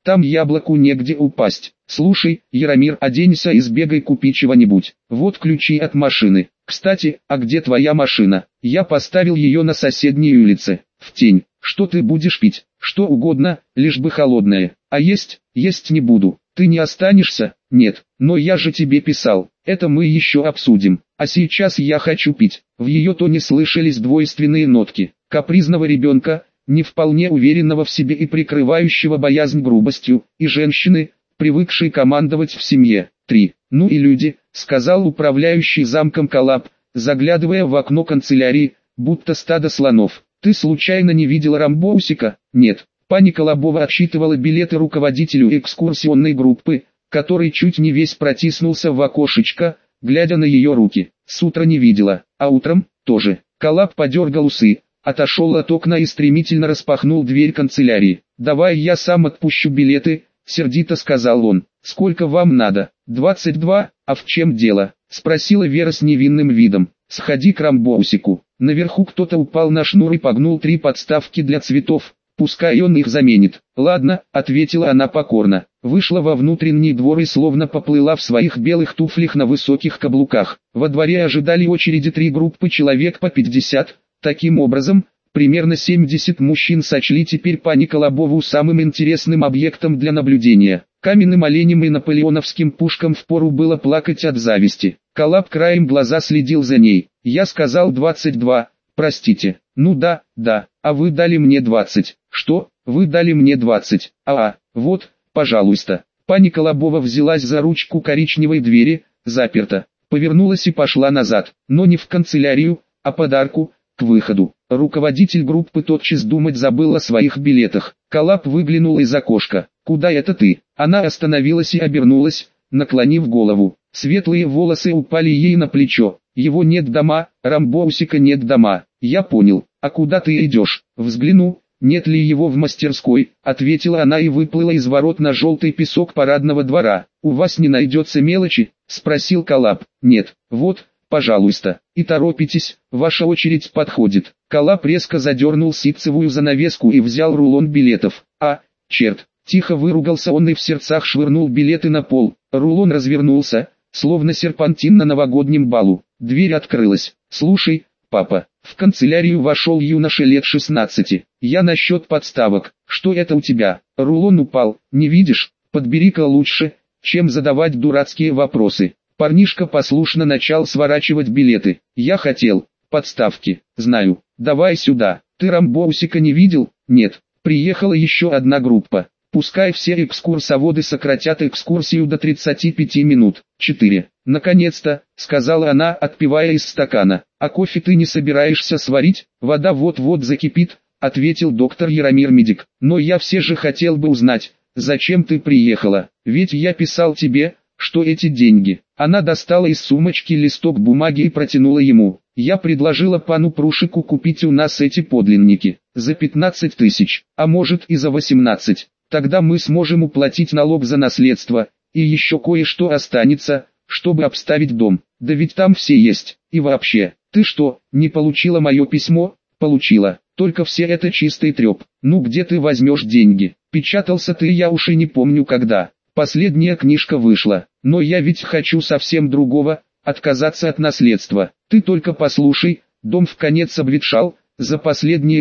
Там яблоку негде упасть. Слушай, Яромир, оденься и сбегай купи чего-нибудь. Вот ключи от машины. Кстати, а где твоя машина? Я поставил ее на соседней улице, в тень. Что ты будешь пить? Что угодно, лишь бы холодное. А есть не буду. Ты не останешься? Нет, но я же тебе писал. Это мы еще обсудим. А сейчас я хочу пить. В ее тоне слышались двойственные нотки. Капризного ребенка, не вполне уверенного в себе и прикрывающего боязнь грубостью, и женщины, привыкшей командовать в семье. 3. Ну и люди, сказал управляющий замком Коллап, заглядывая в окно канцелярии, будто стадо слонов. Ты случайно не видел Рамбоусика? Нет. Пани Колобова отсчитывала билеты руководителю экскурсионной группы, который чуть не весь протиснулся в окошечко, глядя на ее руки. С утра не видела, а утром тоже. Коллап подергал усы, отошел от окна и стремительно распахнул дверь канцелярии. «Давай я сам отпущу билеты», — сердито сказал он. «Сколько вам надо?» 22, а в чем дело? Спросила Вера с невинным видом. Сходи к Рамбоусику. Наверху кто-то упал на шнур и погнул 3 подставки для цветов. Пускай он их заменит. Ладно, ответила она покорно. Вышла во внутренний двор и словно поплыла в своих белых туфлях на высоких каблуках. Во дворе ожидали очереди 3 группы человек по 50. Таким образом, примерно 70 мужчин сочли теперь пани Колобову самым интересным объектом для наблюдения. Каменным оленем и наполеоновским пушкам впору было плакать от зависти. Коллап краем глаза следил за ней. Я сказал 22, простите. Ну да, а вы дали мне 20. Что? Вы дали мне 20. Вот, пожалуйста. Пани Колобова взялась за ручку коричневой двери, заперта. Повернулась и пошла назад, но не в канцелярию, а подарку, к выходу. Руководитель группы тотчас думать забыл о своих билетах. Коллап выглянул из окошка. «Куда это ты?» Она остановилась и обернулась, наклонив голову. Светлые волосы упали ей на плечо. «Его нет дома, Рамбоусика нет дома». «Я понял. А куда ты идешь?» «Взгляну, нет ли его в мастерской», — ответила она и выплыла из ворот на желтый песок парадного двора. «У вас не найдется мелочи?» — спросил Коллап. «Нет. Вот, пожалуйста. И торопитесь, ваша очередь подходит». Коллап резко задернул ситцевую занавеску и взял рулон билетов. Черт! Тихо выругался он и в сердцах швырнул билеты на пол. Рулон развернулся, словно серпантин на новогоднем балу. Дверь открылась. «Слушай, папа». В канцелярию вошел юноша лет 16. «Я насчет подставок. Что это у тебя? Рулон упал, не видишь? Подбери-ка лучше, чем задавать дурацкие вопросы». Парнишка послушно начал сворачивать билеты. «Я хотел подставки. Знаю. Давай сюда. Ты Рамбоусика не видел?» «Нет». Приехала еще одна группа. Пускай все экскурсоводы сократят экскурсию до 35 минут. 4. «Наконец-то», — сказала она, отпивая из стакана. «А кофе ты не собираешься сварить? Вода вот-вот закипит», — ответил доктор Яромир Медик. «Но я все же хотел бы узнать, зачем ты приехала? Ведь я писал тебе, что эти деньги». Она достала из сумочки листок бумаги и протянула ему. «Я предложила пану Прушику купить у нас эти подлинники. За 15 тысяч, а может и за 18. Тогда мы сможем уплатить налог за наследство, и еще кое-что останется, чтобы обставить дом. Да ведь там все есть. И вообще, ты что, не получила мое письмо?» «Получила. Только все это чистый треп. Ну где ты возьмешь деньги? Печатался ты, я уж и не помню когда. Последняя книжка вышла. Но я ведь хочу совсем другого, отказаться от наследства. Ты только послушай, дом вконец обветшал, за последние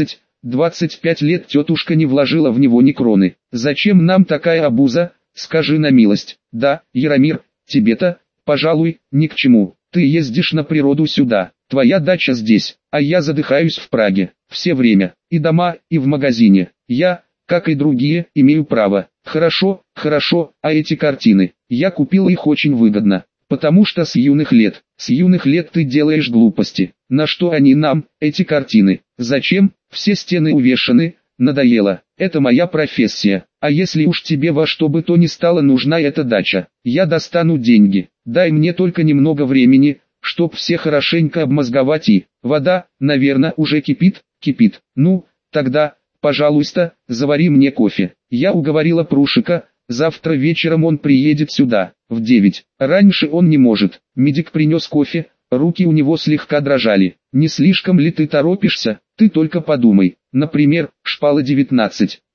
25 лет тетушка не вложила в него ни кроны. Зачем нам такая обуза, скажи на милость?» «Да, Яромир, тебе-то, пожалуй, ни к чему. Ты ездишь на природу сюда, твоя дача здесь, а я задыхаюсь в Праге. Все время, и дома, и в магазине. Я, как и другие, имею право». «Хорошо, а эти картины? Я купил их очень выгодно. Потому что с юных лет ты делаешь глупости. На что они нам, эти картины? Зачем? Все стены увешаны, надоело. Это моя профессия. А если уж тебе во что бы то ни стало нужна эта дача, я достану деньги. Дай мне только немного времени, чтоб все хорошенько обмозговать и... Вода, наверное, уже кипит? Кипит. Ну, тогда, пожалуйста, завари мне кофе». Я уговорила Прушика. Завтра вечером он приедет сюда, в 9. Раньше он не может. Медик принес кофе, руки у него слегка дрожали. «Не слишком ли ты торопишься? Ты только подумай. Например, шпала 19.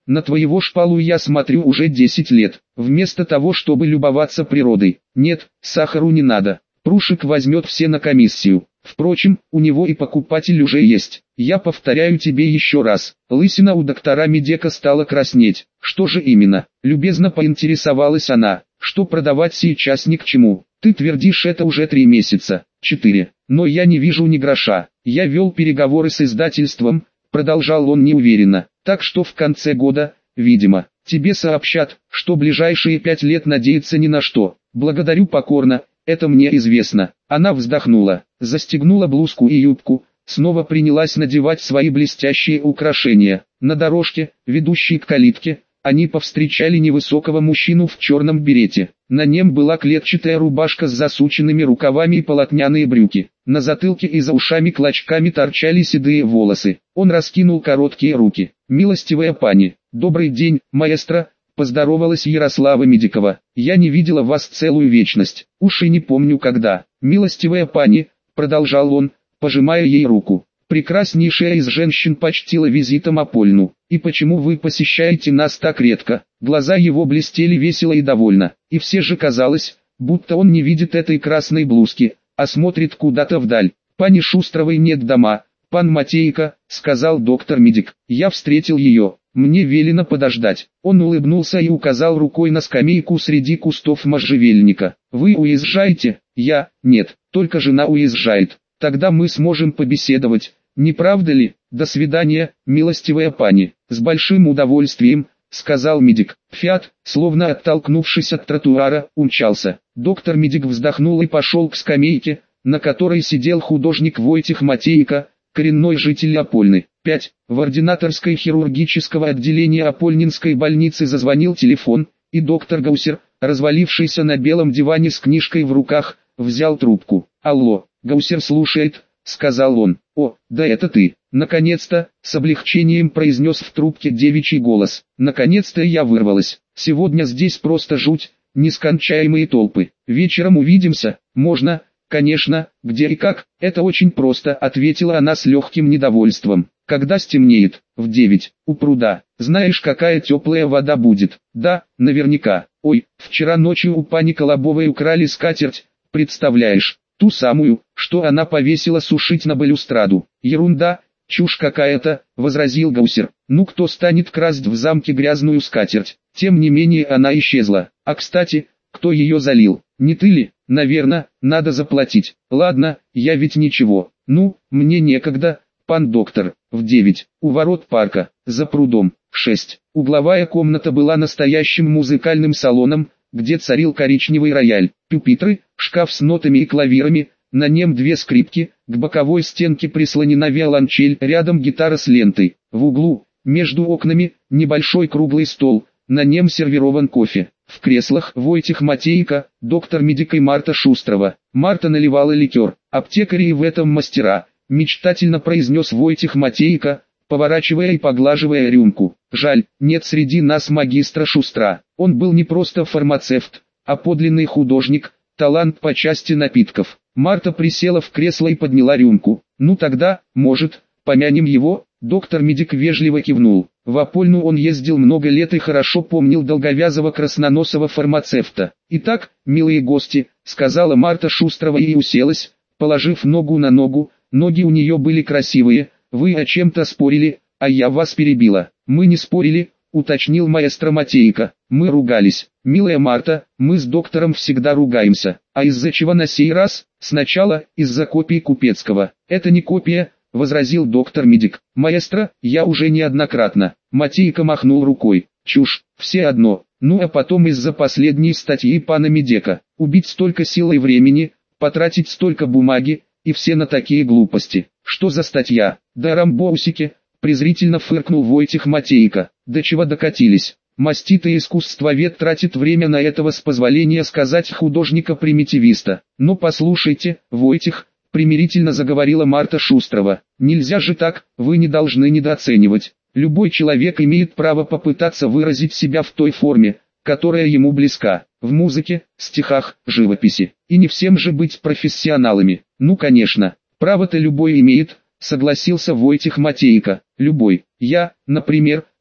На твоего шпалу я смотрю уже 10 лет, вместо того, чтобы любоваться природой. Нет, сахару не надо. Прушик возьмет все на комиссию. Впрочем, у него и покупатель уже есть. Я повторяю тебе еще раз. Лысина у доктора Медека стала краснеть. Что же именно? Любезно поинтересовалась она. Что продавать сейчас ни к чему. Ты твердишь это уже 3 месяца. 4. Но я не вижу ни гроша. Я вел переговоры с издательством, продолжал он неуверенно. Так что в конце года, видимо, тебе сообщат, что ближайшие 5 лет надеяться ни на что. Благодарю покорно, это мне известно. Она вздохнула, застегнула блузку и юбку, снова принялась надевать свои блестящие украшения. На дорожке, ведущей к калитке, они повстречали невысокого мужчину в черном берете. На нем была клетчатая рубашка с засученными рукавами и полотняные брюки. На затылке и за ушами клочками торчали седые волосы. Он раскинул короткие руки. «Милостивая пани, добрый день, маэстро», — поздоровалась Ярослава Медикова. «Я не видела вас целую вечность, уж и не помню когда». «Милостивая пани», — продолжал он, пожимая ей руку. «Прекраснейшая из женщин почтила визитом Апольну. И почему вы посещаете нас так редко?» Глаза его блестели весело и довольно, и все же казалось, будто он не видит этой красной блузки, а смотрит куда-то вдаль. «Пани Шустровой нет дома, пан Матейко», — сказал доктор Медик. «Я встретил ее, мне велено подождать». Он улыбнулся и указал рукой на скамейку среди кустов можжевельника. «Вы уезжаете?» «Я? Нет, только жена уезжает. Тогда мы сможем побеседовать. Не правда ли? До свидания, милостивая пани». «С большим удовольствием», — сказал Медик. Фиат, словно оттолкнувшись от тротуара, умчался. Доктор Медик вздохнул и пошел к скамейке, на которой сидел художник Войтих Матейко, коренной житель Апольны. 5. В ординаторской хирургического отделения Апольнинской больницы зазвонил телефон, и доктор Гаусер, развалившийся на белом диване с книжкой в руках, взял трубку. «Алло, Гаусер слушает», — сказал он. «О, да это ты». «Наконец-то», — с облегчением произнес в трубке девичий голос. «Наконец-то я вырвалась. Сегодня здесь просто жуть, нескончаемые толпы. Вечером увидимся, можно?» «Конечно, где и как?» «Это очень просто», — ответила она с легким недовольством. «Когда стемнеет?» «В 9, у пруда. Знаешь, какая теплая вода будет?» «Да, наверняка. Ой, вчера ночью у пани Колобовой украли скатерть, представляешь? Ту самую, что она повесила сушить на балюстраду». «Ерунда, чушь какая-то», — возразил Гаусер. «Ну кто станет красть в замке грязную скатерть?» Тем не менее она исчезла. «А кстати, кто ее залил? Не ты ли?» «Наверно, надо заплатить». «Ладно, я ведь ничего. Ну, мне некогда, пан доктор». В 9, у ворот парка, за прудом. 6. Угловая комната была настоящим музыкальным салоном, где царил коричневый рояль, пюпитры, шкаф с нотами и клавирами, на нем 2 скрипки, к боковой стенке прислонена виолончель, рядом гитара с лентой. В углу, между окнами, небольшой круглый стол, на нем сервирован кофе. В креслах Войтих Матейко, доктор Медик и Марта Шустрова. Марта наливала ликер. «Аптекари и в этом мастера», — мечтательно произнес Войтих Матейко, поворачивая и поглаживая рюмку. «Жаль, нет среди нас магистра Шустра. Он был не просто фармацевт, а подлинный художник, талант по части напитков». Марта присела в кресло и подняла рюмку. «Ну тогда, может, помянем его?» Доктор Медик вежливо кивнул. В Апольну он ездил много лет и хорошо помнил долговязого красноносого фармацевта. «Итак, милые гости», — сказала Марта Шустрова и уселась, положив ногу на ногу. Ноги у нее были красивые. «Вы о чем-то спорили, а я вас перебила». «Мы не спорили», — уточнил маэстро Матейко. «Мы ругались». «Милая Марта, мы с доктором всегда ругаемся. А из-за чего на сей раз?» «Сначала, из-за копии Купецкого». «Это не копия», — возразил доктор Медик. «Маэстро, я уже неоднократно». Матейко махнул рукой. «Чушь, все одно». «Ну а потом из-за последней статьи пана Медека. Убить столько сил и времени, потратить столько бумаги, и все на такие глупости». «Что за статья?» «Да рамбоусики», — презрительно фыркнул Войтих Матейко. «До чего докатились?» Маститый искусствовед тратит время на этого, с позволения сказать, художника-примитивиста. «Но послушайте, Войтих», — примирительно заговорила Марта Шустрова, — «нельзя же так, вы не должны недооценивать. Любой человек имеет право попытаться выразить себя в той форме, которая ему близка, в музыке, стихах, живописи. И не всем же быть профессионалами». «Ну конечно, право-то любой имеет», — согласился Войтих Матейко. «Любой. Я, например,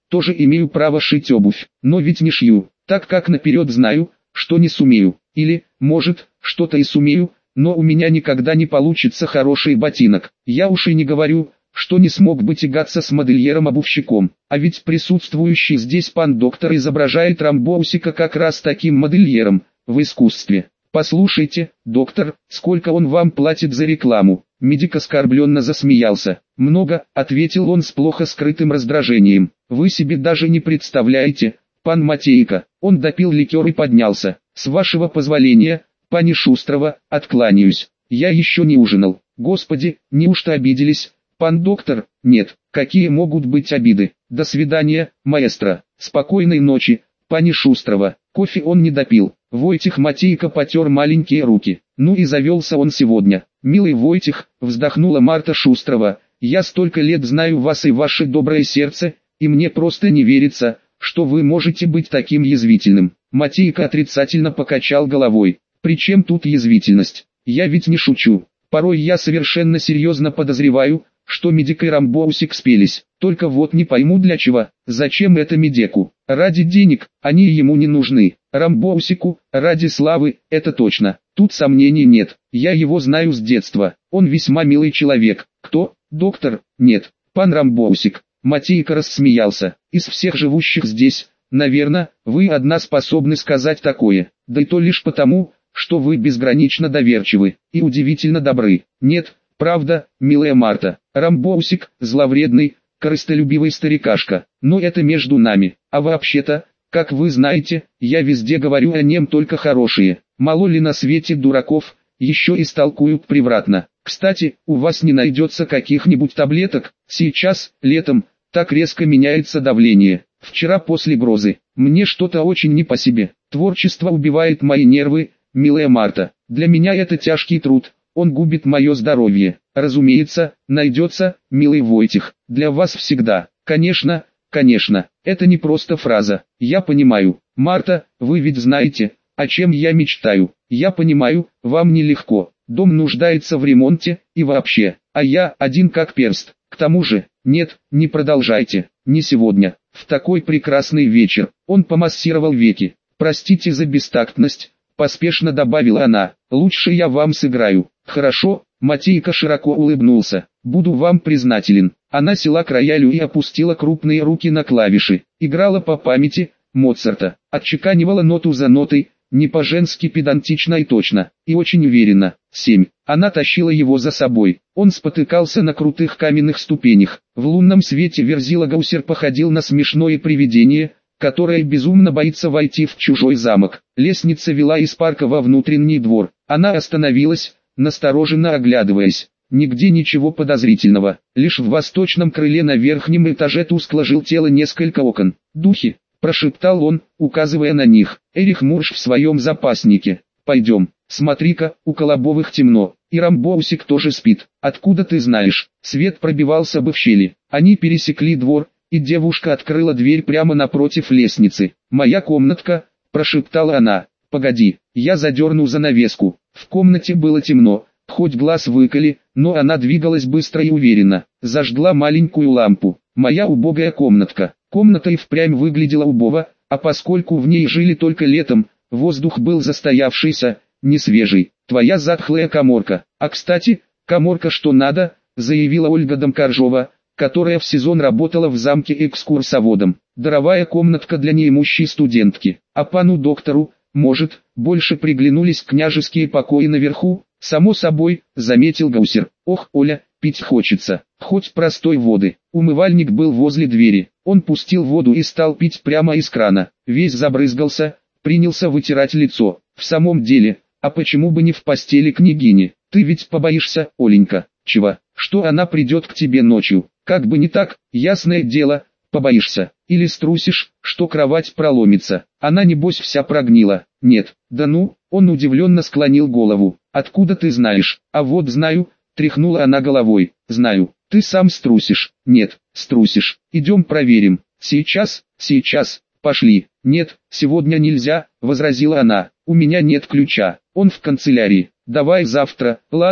тоже имею право шить обувь, но ведь не шью, так как наперед знаю, что не сумею, или, может, что-то и сумею, но у меня никогда не получится хороший ботинок. Я уж и не говорю, что не смог бы тягаться с модельером-обувщиком, а ведь присутствующий здесь пан доктор изображает Рамбоусика как раз таким модельером, в искусстве. «Послушайте, доктор, сколько он вам платит за рекламу?» Медик оскорбленно засмеялся. «Много», — ответил он с плохо скрытым раздражением. «Вы себе даже не представляете, пан Матейко». Он допил ликер и поднялся. «С вашего позволения, пани Шустрова, откланяюсь. Я еще не ужинал». «Господи, неужто обиделись, пан доктор?» «Нет, какие могут быть обиды? До свидания, маэстро. Спокойной ночи, пани Шустрова». Кофе он не допил. Войтих Матейко потер маленькие руки. «Ну и завелся он сегодня». «Милый Войтих», вздохнула Марта Шустрова, «я столько лет знаю вас и ваше доброе сердце, и мне просто не верится, что вы можете быть таким язвительным». Матейко отрицательно покачал головой. «При чем тут язвительность? Я ведь не шучу. Порой я совершенно серьезно подозреваю, что Медик и Рамбоусик спелись. Только вот не пойму для чего. Зачем это Медеку? Ради денег, они ему не нужны. Рамбоусику, ради славы, это точно. Тут сомнений нет. Я его знаю с детства. Он весьма милый человек». «Кто? Доктор?» «Нет, пан Рамбоусик». Матейко рассмеялся. «Из всех живущих здесь, наверное, вы одна способны сказать такое. Да и то лишь потому, что вы безгранично доверчивы и удивительно добры. Нет, правда, милая Марта, Рамбоусик – зловредный, корыстолюбивый старикашка, но это между нами. А вообще-то, как вы знаете, я везде говорю о нем только хорошие. Мало ли на свете дураков, еще истолкуют превратно. Кстати, у вас не найдется каких-нибудь таблеток? Сейчас, летом, так резко меняется давление. Вчера после грозы, мне что-то очень не по себе. Творчество убивает мои нервы, милая Марта. Для меня это тяжкий труд, он губит мое здоровье. Разумеется, найдется, милый Войтих, для вас всегда. Конечно, конечно, это не просто фраза. Я понимаю, Марта, вы ведь знаете, о чем я мечтаю. Я понимаю, вам нелегко. Дом нуждается в ремонте, и вообще, а я один как перст. К тому же, нет, не продолжайте, не сегодня, в такой прекрасный вечер. Он помассировал веки. «Простите за бестактность», поспешно добавила она, «лучше я вам сыграю». «Хорошо», Матейко широко улыбнулся, «буду вам признателен». Она села к роялю и опустила крупные руки на клавиши, играла по памяти Моцарта, отчеканивала ноту за нотой, не по-женски педантично и точно, и очень уверенно. 7. Она тащила его за собой. Он спотыкался на крутых каменных ступенях. В лунном свете Верзила Гаусер походил на смешное привидение, которое безумно боится войти в чужой замок. Лестница вела из парка во внутренний двор. Она остановилась, настороженно оглядываясь. Нигде ничего подозрительного. Лишь в восточном крыле на верхнем этаже тускло желтело несколько окон. «Духи», прошептал он, указывая на них. «Эрих Мурш в своем запаснике. Пойдем, смотри-ка, у Колобовых темно, и Рамбоусик тоже спит. Откуда ты знаешь?» Свет пробивался бы в щели. Они пересекли двор, и девушка открыла дверь прямо напротив лестницы. «Моя комнатка», прошептала она. «Погоди, я задерну занавеску». В комнате было темно, хоть глаз выколи, но она двигалась быстро и уверенно. Зажгла маленькую лампу. «Моя убогая комнатка». Комната и впрямь выглядела убого, а поскольку в ней жили только летом, воздух был застоявшийся, не свежий. «Твоя затхлая каморка». «А кстати, каморка что надо», заявила Ольга Домкоржова, которая в сезон работала в замке экскурсоводом. «Даровая комнатка для неимущей студентки. А пану доктору, может, больше приглянулись княжеские покои наверху?» «Само собой», заметил Гаусер. «Ох, Оля, пить хочется, хоть простой воды». Умывальник был возле двери. Он пустил воду и стал пить прямо из крана. Весь забрызгался, принялся вытирать лицо. «В самом деле, а почему бы не в постели княгини? Ты ведь побоишься, Оленька». «Чего? Что она придет к тебе ночью? Как бы не так, ясное дело, побоишься. Или струсишь, что кровать проломится. Она небось вся прогнила». «Нет». «Да ну», он удивленно склонил голову. «Откуда ты знаешь?» «А вот знаю», тряхнула она головой. «Знаю, ты сам струсишь». «Нет, струсишь. Идем проверим». «Сейчас, сейчас, пошли». «Нет, сегодня нельзя», возразила она. «У меня нет ключа, он в канцелярии». «Давай завтра». «Ладно,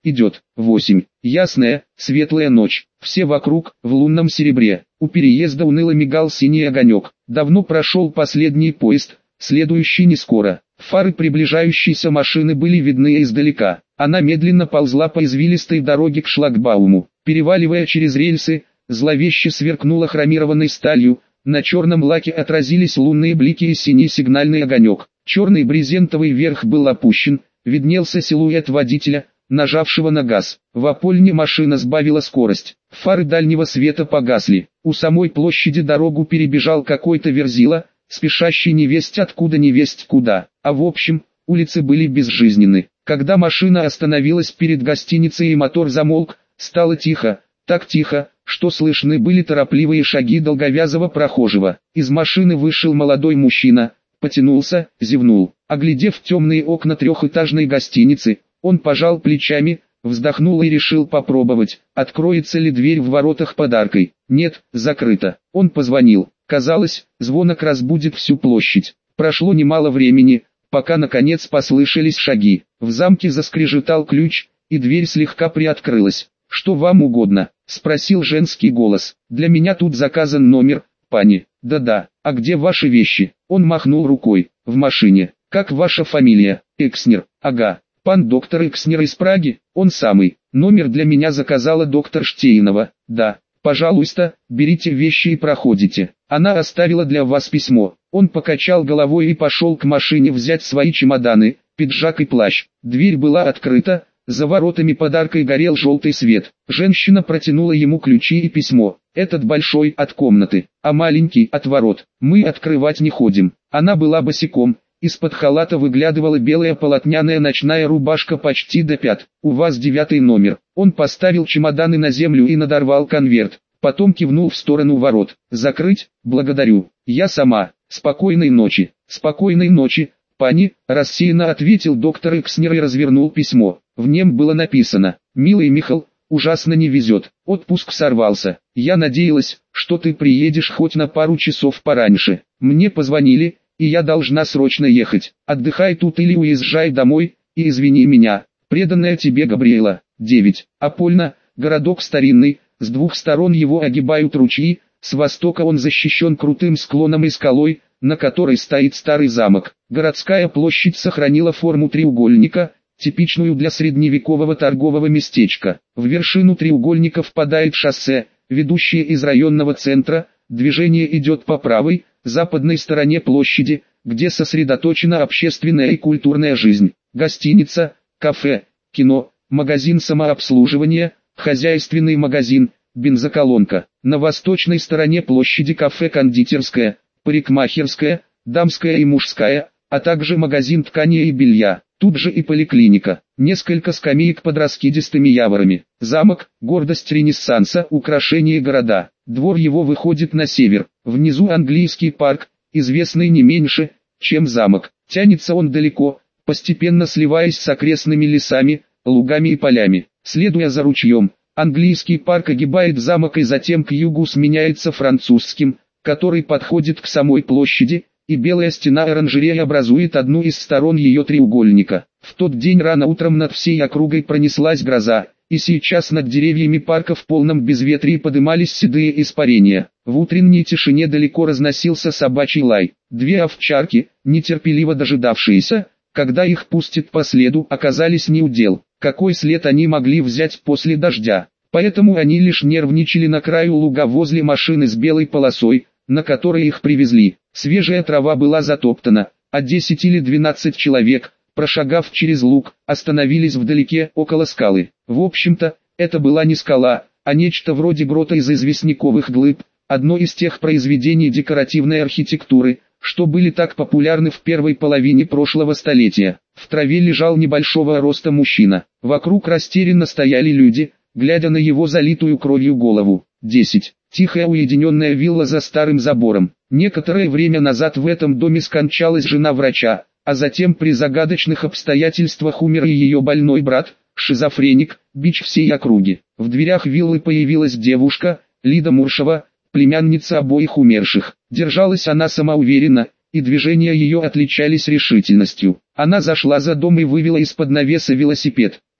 идет. 8. Ясная, светлая ночь. Все вокруг, в лунном серебре. У переезда уныло мигал синий огонек. Давно прошел последний поезд, следующий не скоро. Фары приближающейся машины были видны издалека. Она медленно ползла по извилистой дороге к шлагбауму. Переваливая через рельсы, зловеще сверкнула хромированной сталью. На черном лаке отразились лунные блики и синий сигнальный огонек. Черный брезентовый верх был опущен, виднелся силуэт водителя, нажавшего на газ. В опольне машина сбавила скорость. Фары дальнего света погасли. У самой площади дорогу перебежал какой-то верзила, спешащий невесть откуда невесть куда. А в общем, улицы были безжизненны. Когда машина остановилась перед гостиницей и мотор замолк, стало тихо, так тихо, что слышны были торопливые шаги долговязого прохожего. Из машины вышел молодой мужчина, потянулся, зевнул. Оглядев темные окна трехэтажной гостиницы, он пожал плечами, вздохнул и решил попробовать, откроется ли дверь в воротах подаркой. Нет, закрыто. Он позвонил. Казалось, звонок разбудит всю площадь. Прошло немало времени, пока наконец послышались шаги. В замке заскрежетал ключ, и дверь слегка приоткрылась. «Что вам угодно?» — спросил женский голос. «Для меня тут заказан номер, пани». «Да-да, а где ваши вещи?» Он махнул рукой. «В машине». «Как ваша фамилия?» «Экснер». «Ага, пан доктор Экснер из Праги?» «Он самый. Номер для меня заказала доктор Штейнова». «Да, пожалуйста, берите вещи и проходите. Она оставила для вас письмо». Он покачал головой и пошел к машине взять свои чемоданы, пиджак и плащ. Дверь была открыта. За воротами подаркой горел желтый свет. Женщина протянула ему ключи и письмо. Этот большой от комнаты, а маленький от ворот. Мы открывать не ходим. Она была босиком. Из-под халата выглядывала белая полотняная ночная рубашка почти до пят. «У вас 9 номер». Он поставил чемоданы на землю и надорвал конверт. Потом кивнул в сторону ворот. «Закрыть? Благодарю. Я сама. Спокойной ночи». «Спокойной ночи, пани», рассеянно ответил доктор Экснер и развернул письмо. В нем было написано: «Милый Михал, ужасно не везет, отпуск сорвался. Я надеялась, что ты приедешь хоть на пару часов пораньше. Мне позвонили, и я должна срочно ехать. Отдыхай тут или уезжай домой, и извини меня. Преданная тебе Габриэла». 9. Апольна, городок старинный, с двух сторон его огибают ручьи, с востока он защищен крутым склоном и скалой, на которой стоит старый замок. Городская площадь сохранила форму треугольника, типичную для средневекового торгового местечка. В вершину треугольника впадает шоссе, ведущее из районного центра. Движение идет по правой, западной стороне площади, где сосредоточена общественная и культурная жизнь. Гостиница, кафе, кино, магазин самообслуживания, хозяйственный магазин, бензоколонка. На восточной стороне площади кафе-кондитерская, парикмахерская, дамская и мужская, а также магазин ткани и белья. Тут же и поликлиника, несколько скамеек под раскидистыми яворами. Замок, гордость Ренессанса, украшение города. Двор его выходит на север. Внизу английский парк, известный не меньше, чем замок. Тянется он далеко, постепенно сливаясь с окрестными лесами, лугами и полями. Следуя за ручьем, английский парк огибает замок и затем к югу сменяется французским, который подходит к самой площади, и белая стена оранжереи образует одну из сторон ее треугольника. В тот день рано утром над всей округой пронеслась гроза, и сейчас над деревьями парка в полном безветрии подымались седые испарения. В утренней тишине далеко разносился собачий лай. Две овчарки, нетерпеливо дожидавшиеся, когда их пустят по следу, оказались неудел. Какой след они могли взять после дождя? Поэтому они лишь нервничали на краю луга возле машины с белой полосой, на которой их привезли. Свежая трава была затоптана, а 10 или 12 человек, прошагав через луг, остановились вдалеке, около скалы. В общем-то, это была не скала, а нечто вроде грота из известняковых глыб, одно из тех произведений декоративной архитектуры, что были так популярны в первой половине прошлого столетия. В траве лежал небольшого роста мужчина. Вокруг растерянно стояли люди, глядя на его залитую кровью голову. 10. Тихая уединенная вилла за старым забором. Некоторое время назад в этом доме скончалась жена врача, а затем при загадочных обстоятельствах умер и ее больной брат, шизофреник, бич всей округи. В дверях виллы появилась девушка, Лида Муршева, племянница обоих умерших. Держалась она самоуверенно, и движения ее отличались решительностью. Она зашла за дом и вывела из-под навеса велосипед.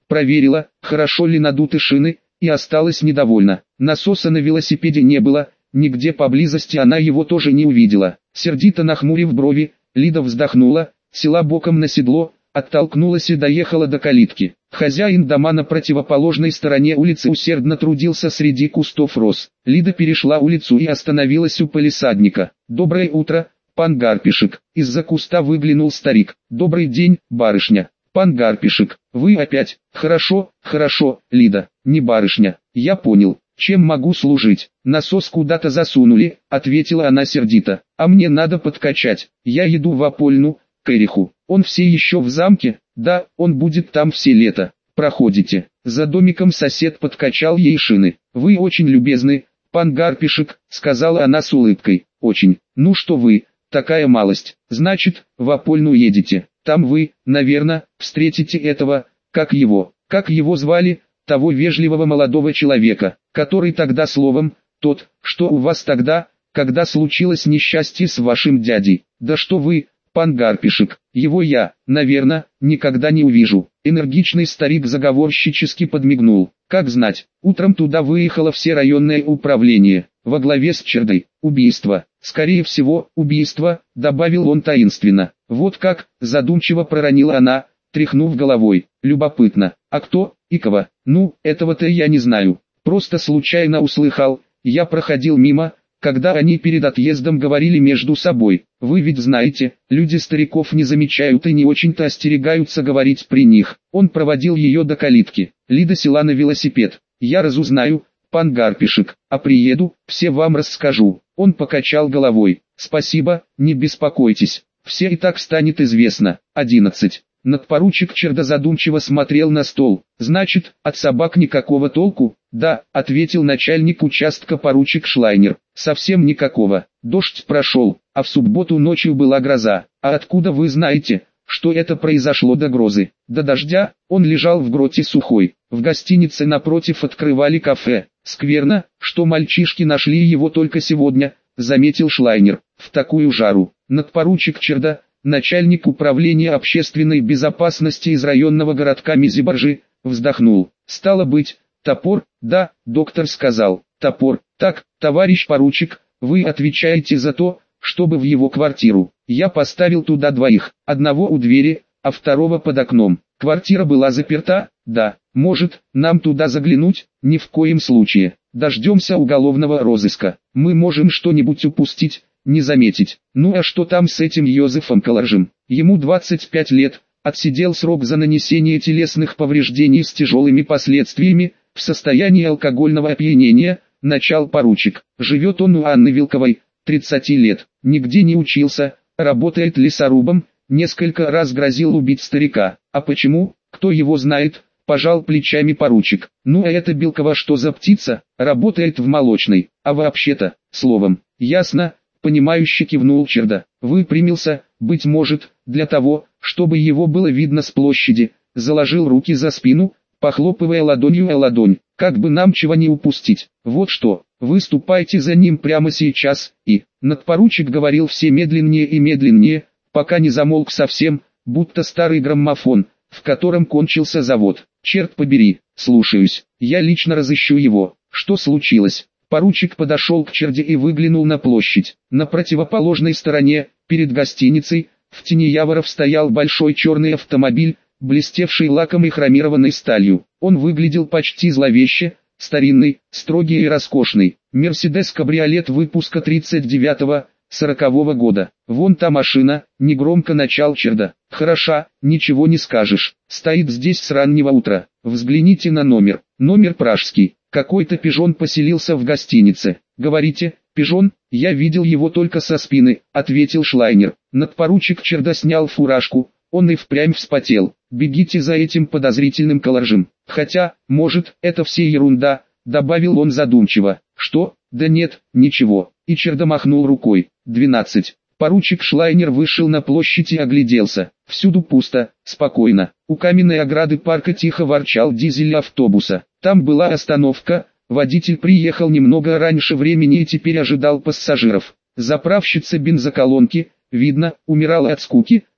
проверила, хорошо ли надуты шины, и осталась недовольна. Насоса на велосипеде не было, нигде поблизости она его тоже не увидела. Сердито нахмурив брови, Лида вздохнула, села боком на седло, оттолкнулась и доехала до калитки. Хозяин дома на противоположной стороне улицы усердно трудился среди кустов роз. Лида перешла улицу и остановилась у палисадника. «Доброе утро, пан Гарпишек!» Из-за куста выглянул старик. «Добрый день, барышня!» «Пан Гарпишек, вы опять?» «Хорошо, хорошо, Лида, не барышня, я понял. Чем могу служить?» «Насос куда-то засунули», — ответила она сердито. «А мне надо подкачать. Я еду в Апольну, к Эриху. Он все еще в замке?» «Да, он будет там все лето. Проходите». За домиком сосед подкачал ей шины. «Вы очень любезны, пан Гарпишек», — сказала она с улыбкой. «Очень. Ну что вы, такая малость. Значит, в Апольну едете. Там вы, наверное, встретите этого, как его звали, того вежливого молодого человека, который тогда словом, тот, что у вас тогда, когда случилось несчастье с вашим дядей. Да что вы, пан Гарпишек, его я, наверное, никогда не увижу». Энергичный старик заговорщически подмигнул. «Как знать, утром туда выехало все районное управление, во главе с Чердой. Убийство, скорее всего, убийство», добавил он таинственно. «Вот как», задумчиво проронила она, тряхнув головой. «Любопытно, а кто и кого? Ну, этого-то я не знаю. Просто случайно услыхал, я проходил мимо, когда они перед отъездом говорили между собой. Вы ведь знаете, люди стариков не замечают и не очень-то остерегаются говорить при них». Он проводил ее до калитки. Лида села на велосипед. «Я разузнаю, пан Гарпишек, а приеду, все вам расскажу». Он покачал головой. «Спасибо, не беспокойтесь, все и так станет известно». 11. Надпоручик Черда задумчиво смотрел на стол. «Значит, от собак никакого толку?» «Да», — ответил начальник участка поручик Шлайнер. «Совсем никакого. Дождь прошел, а в субботу ночью была гроза. А откуда вы знаете, что это произошло до грозы?» «До дождя, он лежал в гроте сухой. В гостинице напротив открывали кафе. Скверно, что мальчишки нашли его только сегодня», — заметил Шлайнер. «В такую жару». Надпоручик Черда, начальник управления общественной безопасности из районного городка Мизибаржи, вздохнул. «Стало быть, топор?» «Да», доктор сказал. «Топор. Так, товарищ поручик, вы отвечаете за то, чтобы в его квартиру. Я поставил туда двоих, одного у двери, а второго под окном. Квартира была заперта?» «Да». «Может, нам туда заглянуть?» «Ни в коем случае. Дождемся уголовного розыска. Мы можем что-нибудь упустить, не заметить». «Ну а что там с этим Йозефом Каларжем?» «Ему 25 лет, отсидел срок за нанесение телесных повреждений с тяжелыми последствиями, в состоянии алкогольного опьянения», начал поручик. «Живет он у Анны Вилковой, 30 лет, нигде не учился, работает лесорубом, несколько раз грозил убить старика». «А почему? Кто его знает?» Пожал плечами поручик. «Ну а эта Белкова что за птица? Работает в молочной, а вообще-то, словом». «Ясно», понимающе кивнул Черда. Выпрямился, быть может, для того, чтобы его было видно с площади, заложил руки за спину, похлопывая ладонью о ладонь. «Как бы нам чего не упустить. Вот что, выступайте за ним прямо сейчас». И надпоручик говорил все медленнее и медленнее, пока не замолк совсем, будто старый граммофон, в котором кончился завод. «Черт побери, слушаюсь, я лично разыщу его». «Что случилось?» Поручик подошел к Черде и выглянул на площадь. На противоположной стороне, перед гостиницей, в тени яворов стоял большой черный автомобиль, блестевший лаком и хромированной сталью. Он выглядел почти зловеще, старинный, строгий и роскошный. «Мерседес-кабриолет» выпуска 39-40 года. «Вон та машина», негромко начал Черда. «Хороша, ничего не скажешь. Стоит здесь с раннего утра. Взгляните на номер. Номер пражский. Какой-то пижон поселился в гостинице». «Говорите, пижон? Я видел его только со спины», — ответил Шлайнер. Надпоручик Черда снял фуражку, он и впрямь вспотел. «Бегите за этим подозрительным Каларжем. Хотя, может, это все ерунда», — добавил он задумчиво. «Что? Да нет, ничего». И Черда махнул рукой. 12. Поручик Шлайнер вышел на площадь и огляделся. Всюду пусто, спокойно. У каменной ограды парка тихо ворчал дизель автобуса. Там была остановка, водитель приехал немного раньше времени и теперь ожидал пассажиров. Заправщица бензоколонки, видно, умирала от скуки,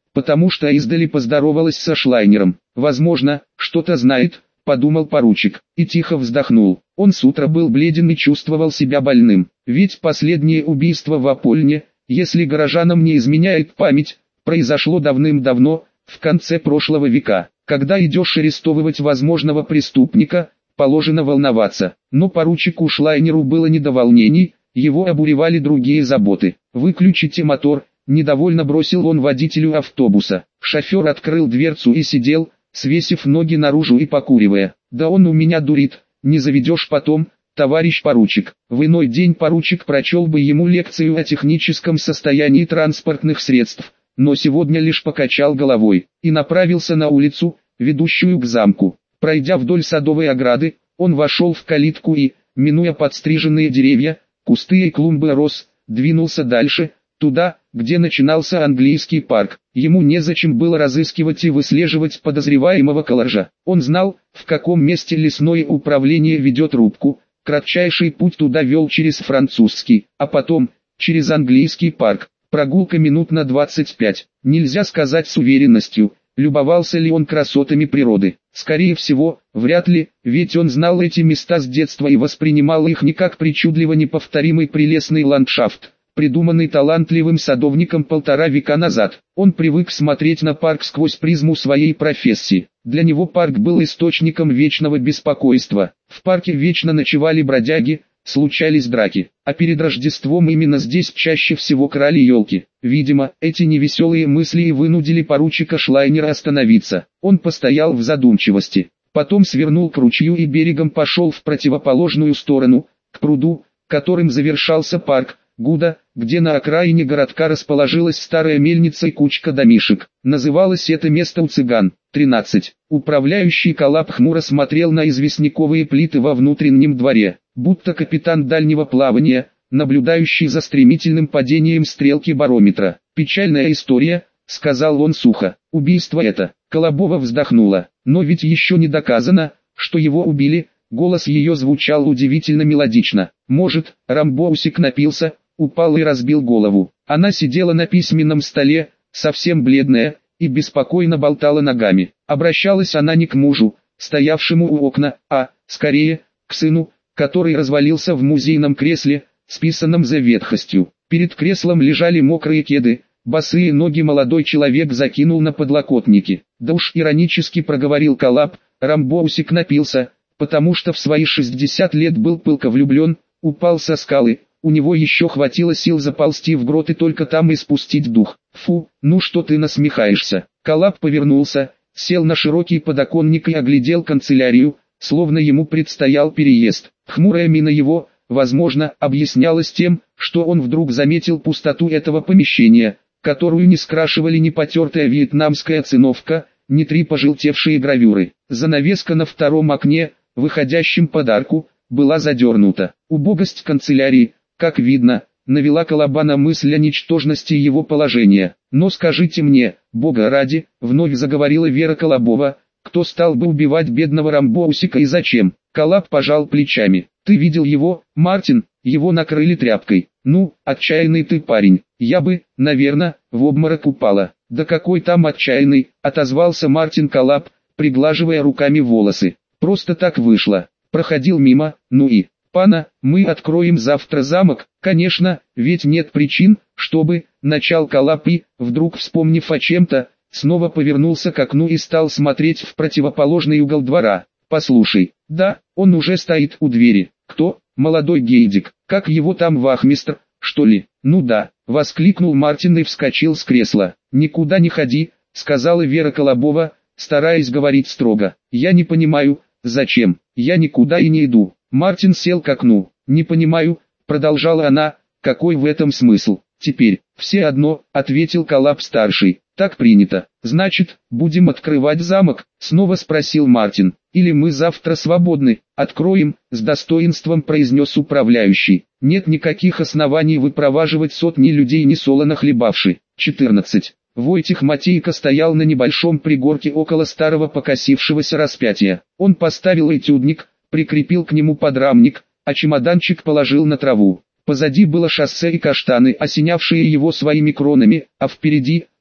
потому что издали поздоровалась со Шлайнером. «Возможно, что-то знает», — подумал поручик, и тихо вздохнул. Он с утра был бледен и чувствовал себя больным. Ведь последнее убийство в Апольне, если горожанам не изменяет память, произошло давным-давно, в конце прошлого века. Когда идешь арестовывать возможного преступника, положено волноваться. Но поручику Шлайнеру было не до волнений, его обуревали другие заботы. «Выключите мотор», — недовольно бросил он водителю автобуса. Шофер открыл дверцу и сидел, свесив ноги наружу и покуривая. «Да он у меня дурит, не заведешь потом, товарищ поручик». В иной день поручик прочел бы ему лекцию о техническом состоянии транспортных средств, но сегодня лишь покачал головой и направился на улицу, ведущую к замку. Пройдя вдоль садовой ограды, он вошел в калитку и, минуя подстриженные деревья, кусты и клумбы роз, двинулся дальше, туда, где начинался английский парк. Ему незачем было разыскивать и выслеживать подозреваемого Колоржа. Он знал, в каком месте лесное управление ведет рубку. Кратчайший путь туда вел через французский, а потом, через английский парк. Прогулка минут на 25. Нельзя сказать с уверенностью, любовался ли он красотами природы. Скорее всего, вряд ли, ведь он знал эти места с детства и воспринимал их не как причудливо неповторимый прелестный ландшафт, придуманный талантливым садовником 1,5 века назад. Он привык смотреть на парк сквозь призму своей профессии. Для него парк был источником вечного беспокойства. В парке вечно ночевали бродяги, случались драки, а перед Рождеством именно здесь чаще всего крали елки. Видимо, эти невеселые мысли и вынудили поручика Шлайнера остановиться. Он постоял в задумчивости, потом свернул к ручью и берегом пошел в противоположную сторону, к пруду, которым завершался парк Гуда, где на окраине городка расположилась старая мельница и кучка домишек. Называлось это место у цыган. 13. Управляющий Коллап хмуро смотрел на известняковые плиты во внутреннем дворе, будто капитан дальнего плавания, наблюдающий за стремительным падением стрелки барометра. «Печальная история», — сказал он сухо. «Убийство это». Колобова вздохнула. «Но ведь еще не доказано, что его убили». Голос ее звучал удивительно мелодично. «Может, Рамбоусик напился, упал и разбил голову». Она сидела на письменном столе, совсем бледная, и беспокойно болтала ногами. Обращалась она не к мужу, стоявшему у окна, а, скорее, к сыну, который развалился в музейном кресле, списанном за ветхостью. Перед креслом лежали мокрые кеды, босые ноги молодой человек закинул на подлокотники. «Да уж», иронически проговорил Коллап, Рамбоусик напился, потому что в свои 60 лет был пылко влюблен, упал со скалы, у него еще хватило сил заползти в грот и только там испустить дух. «Фу, ну что ты насмехаешься?» Коллап повернулся, сел на широкий подоконник и оглядел канцелярию, словно ему предстоял переезд. Хмурая мина его, возможно, объяснялась тем, что он вдруг заметил пустоту этого помещения, которую не скрашивали ни потертая вьетнамская циновка, ни 3 пожелтевшие гравюры. Занавеска на втором окне, выходящем под арку, была задернута. Убогость канцелярии, как видно, навела Колоба на мысль о ничтожности его положения. «Но скажите мне, Бога ради», — вновь заговорила Вера Колобова, «кто стал бы убивать бедного Рамбоусика и зачем?» Коллап пожал плечами. «Ты видел его, Мартин? Его накрыли тряпкой. Ну, отчаянный ты парень. Я бы, наверное, в обморок упала». «Да какой там отчаянный», — отозвался Мартин Коллап, приглаживая руками волосы. «Просто так вышло. Проходил мимо, ну и...» «Пана, мы откроем завтра замок, конечно, ведь нет причин, чтобы...» Начал Коллап и, вдруг вспомнив о чем-то, снова повернулся к окну и стал смотреть в противоположный угол двора. «Послушай, да, он уже стоит у двери. Кто? Молодой Гейдик. Как его там, вахмистр, что ли?» «Ну да», — воскликнул Мартин и вскочил с кресла. «Никуда не ходи», — сказала Вера Колобова, стараясь говорить строго. «Я не понимаю, зачем? Я никуда и не иду». Мартин сел к окну. «Не понимаю», — продолжала она, — «какой в этом смысл?» «Теперь, все одно», — ответил Коллап-старший. «Так принято». «Значит, будем открывать замок?» — снова спросил Мартин. «Или мы завтра свободны?» «Откроем», — с достоинством произнес управляющий. «Нет никаких оснований выпроваживать сотни людей, несолоно хлебавши». 14. Войтих Матейко стоял на небольшом пригорке около старого покосившегося распятия. Он поставил этюдник, прикрепил к нему подрамник, а чемоданчик положил на траву. Позади было шоссе и каштаны, осенявшие его своими кронами, а впереди,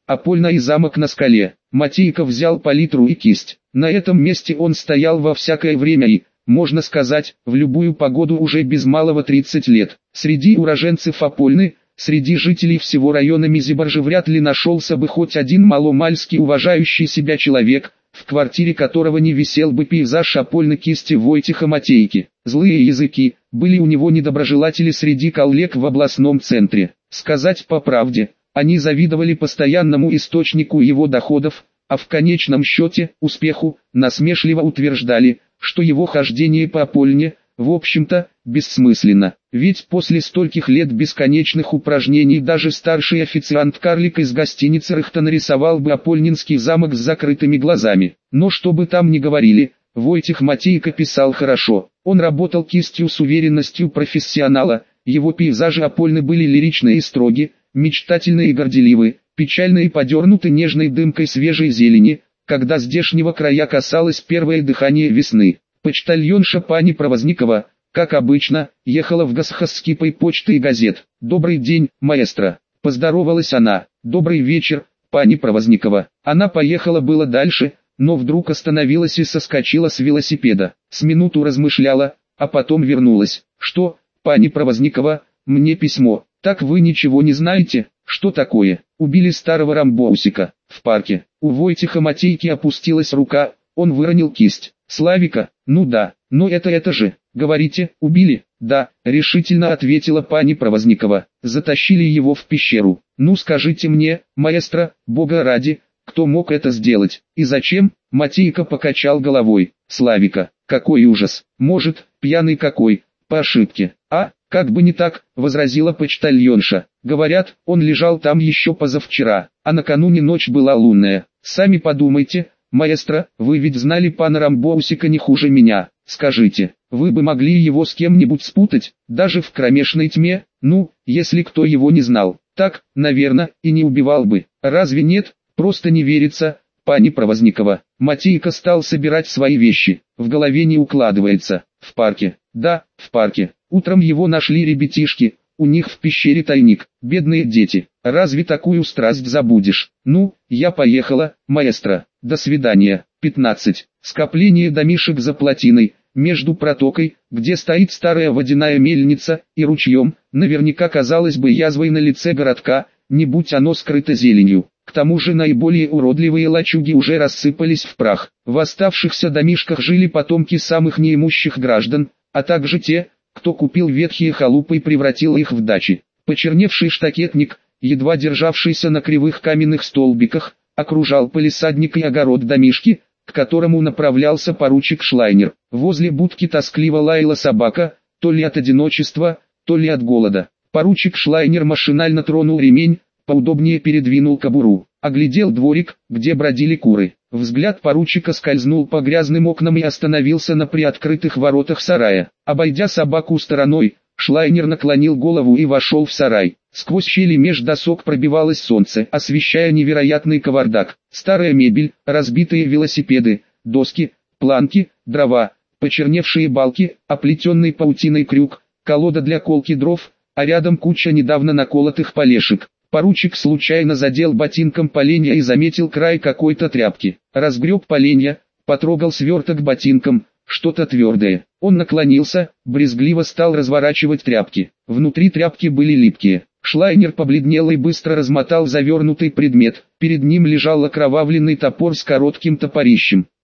Апольна и замок на скале. Матейка взял палитру и кисть. На этом месте он стоял во всякое время и, можно сказать, в любую погоду уже без малого 30 лет. Среди уроженцев Апольны, среди жителей всего района Мизибаржи вряд ли нашелся бы хоть один маломальски уважающий себя человек, в квартире которого не висел бы пейзаж Апольны кисти Войтиха Матейки. Злые языки, были у него недоброжелатели среди коллег в областном центре. Сказать по правде, они завидовали постоянному источнику его доходов, а в конечном счете, успеху, насмешливо утверждали, что его хождение по Апольне, в общем-то, бессмысленно. Ведь после стольких лет бесконечных упражнений даже старший официант-карлик из гостиницы Рыхта нарисовал бы Апольнинский замок с закрытыми глазами. Но что бы там ни говорили, Войтих Матейка писал хорошо. Он работал кистью с уверенностью профессионала, его пейзажи Апольны были лиричны и строги, мечтательны и горделивы, печально и подернуты нежной дымкой свежей зелени, когда здешнего края касалось первое дыхание весны. Почтальонша пани Провозникова, как обычно, ехала в Гасхас с кипой почты и газет. «Добрый день, маэстро», — поздоровалась она. «Добрый вечер, пани Провозникова». Она поехала было дальше, но вдруг остановилась и соскочила с велосипеда. С минуту размышляла, а потом вернулась. «Что, пани Провозникова, мне письмо. Так вы ничего не знаете, что такое? Убили старого Рамбоусика в парке». У Войтиха Матейки опустилась рука, он выронил кисть. «Славика, ну да, но это же, говорите, убили?» «Да», решительно ответила пани Провозникова. «Затащили его в пещеру. Ну скажите мне, маэстро, бога ради, кто мог это сделать, и зачем?» Матейка покачал головой. «Славика, какой ужас, может, пьяный какой, по ошибке». «А, как бы не так», возразила почтальонша. «Говорят, он лежал там еще позавчера, а накануне ночь была лунная. Сами подумайте, маэстро, вы ведь знали пана Рамбоусика не хуже меня. Скажите, вы бы могли его с кем-нибудь спутать, даже в кромешной тьме? Ну, если кто его не знал, так, наверное, и не убивал бы. Разве нет? Просто не верится, пани Провозникова». Матейка стал собирать свои вещи. В голове не укладывается. В парке. Да, в парке. Утром его нашли ребятишки. У них в пещере тайник. Бедные дети. Разве такую страсть забудешь? Ну, я поехала, маэстро. До свидания. 15. Скопление домишек за плотиной, между протокой, где стоит старая водяная мельница, и ручьем, наверняка казалось бы язвой на лице городка, не будь оно скрыто зеленью. К тому же наиболее уродливые лачуги уже рассыпались в прах. В оставшихся домишках жили потомки самых неимущих граждан, а также те, кто купил ветхие халупы и превратил их в дачи. Почерневший штакетник, едва державшийся на кривых каменных столбиках, окружал палисадник и огород домишки, к которому направлялся поручик Шлайнер. Возле будки тоскливо лаяла собака, то ли от одиночества, то ли от голода. Поручик Шлайнер машинально тронул ремень, поудобнее передвинул кобуру, оглядел дворик, где бродили куры. Взгляд поручика скользнул по грязным окнам и остановился на приоткрытых воротах сарая. Обойдя собаку стороной, Шлайнер наклонил голову и вошел в сарай. Сквозь щели меж досок пробивалось солнце, освещая невероятный кавардак. Старая мебель, разбитые велосипеды, доски, планки, дрова, почерневшие балки, оплетенный паутиной крюк, колода для колки дров, а рядом куча недавно наколотых полешек. Поручик случайно задел ботинком поленья и заметил край какой-то тряпки. Разгреб поленья, потрогал сверток ботинком, что-то твердое. Он наклонился, брезгливо стал разворачивать тряпки. Внутри тряпки были липкие. Шлайнер побледнел и быстро размотал завернутый предмет. Перед ним лежал окровавленный топор с коротким топорищем.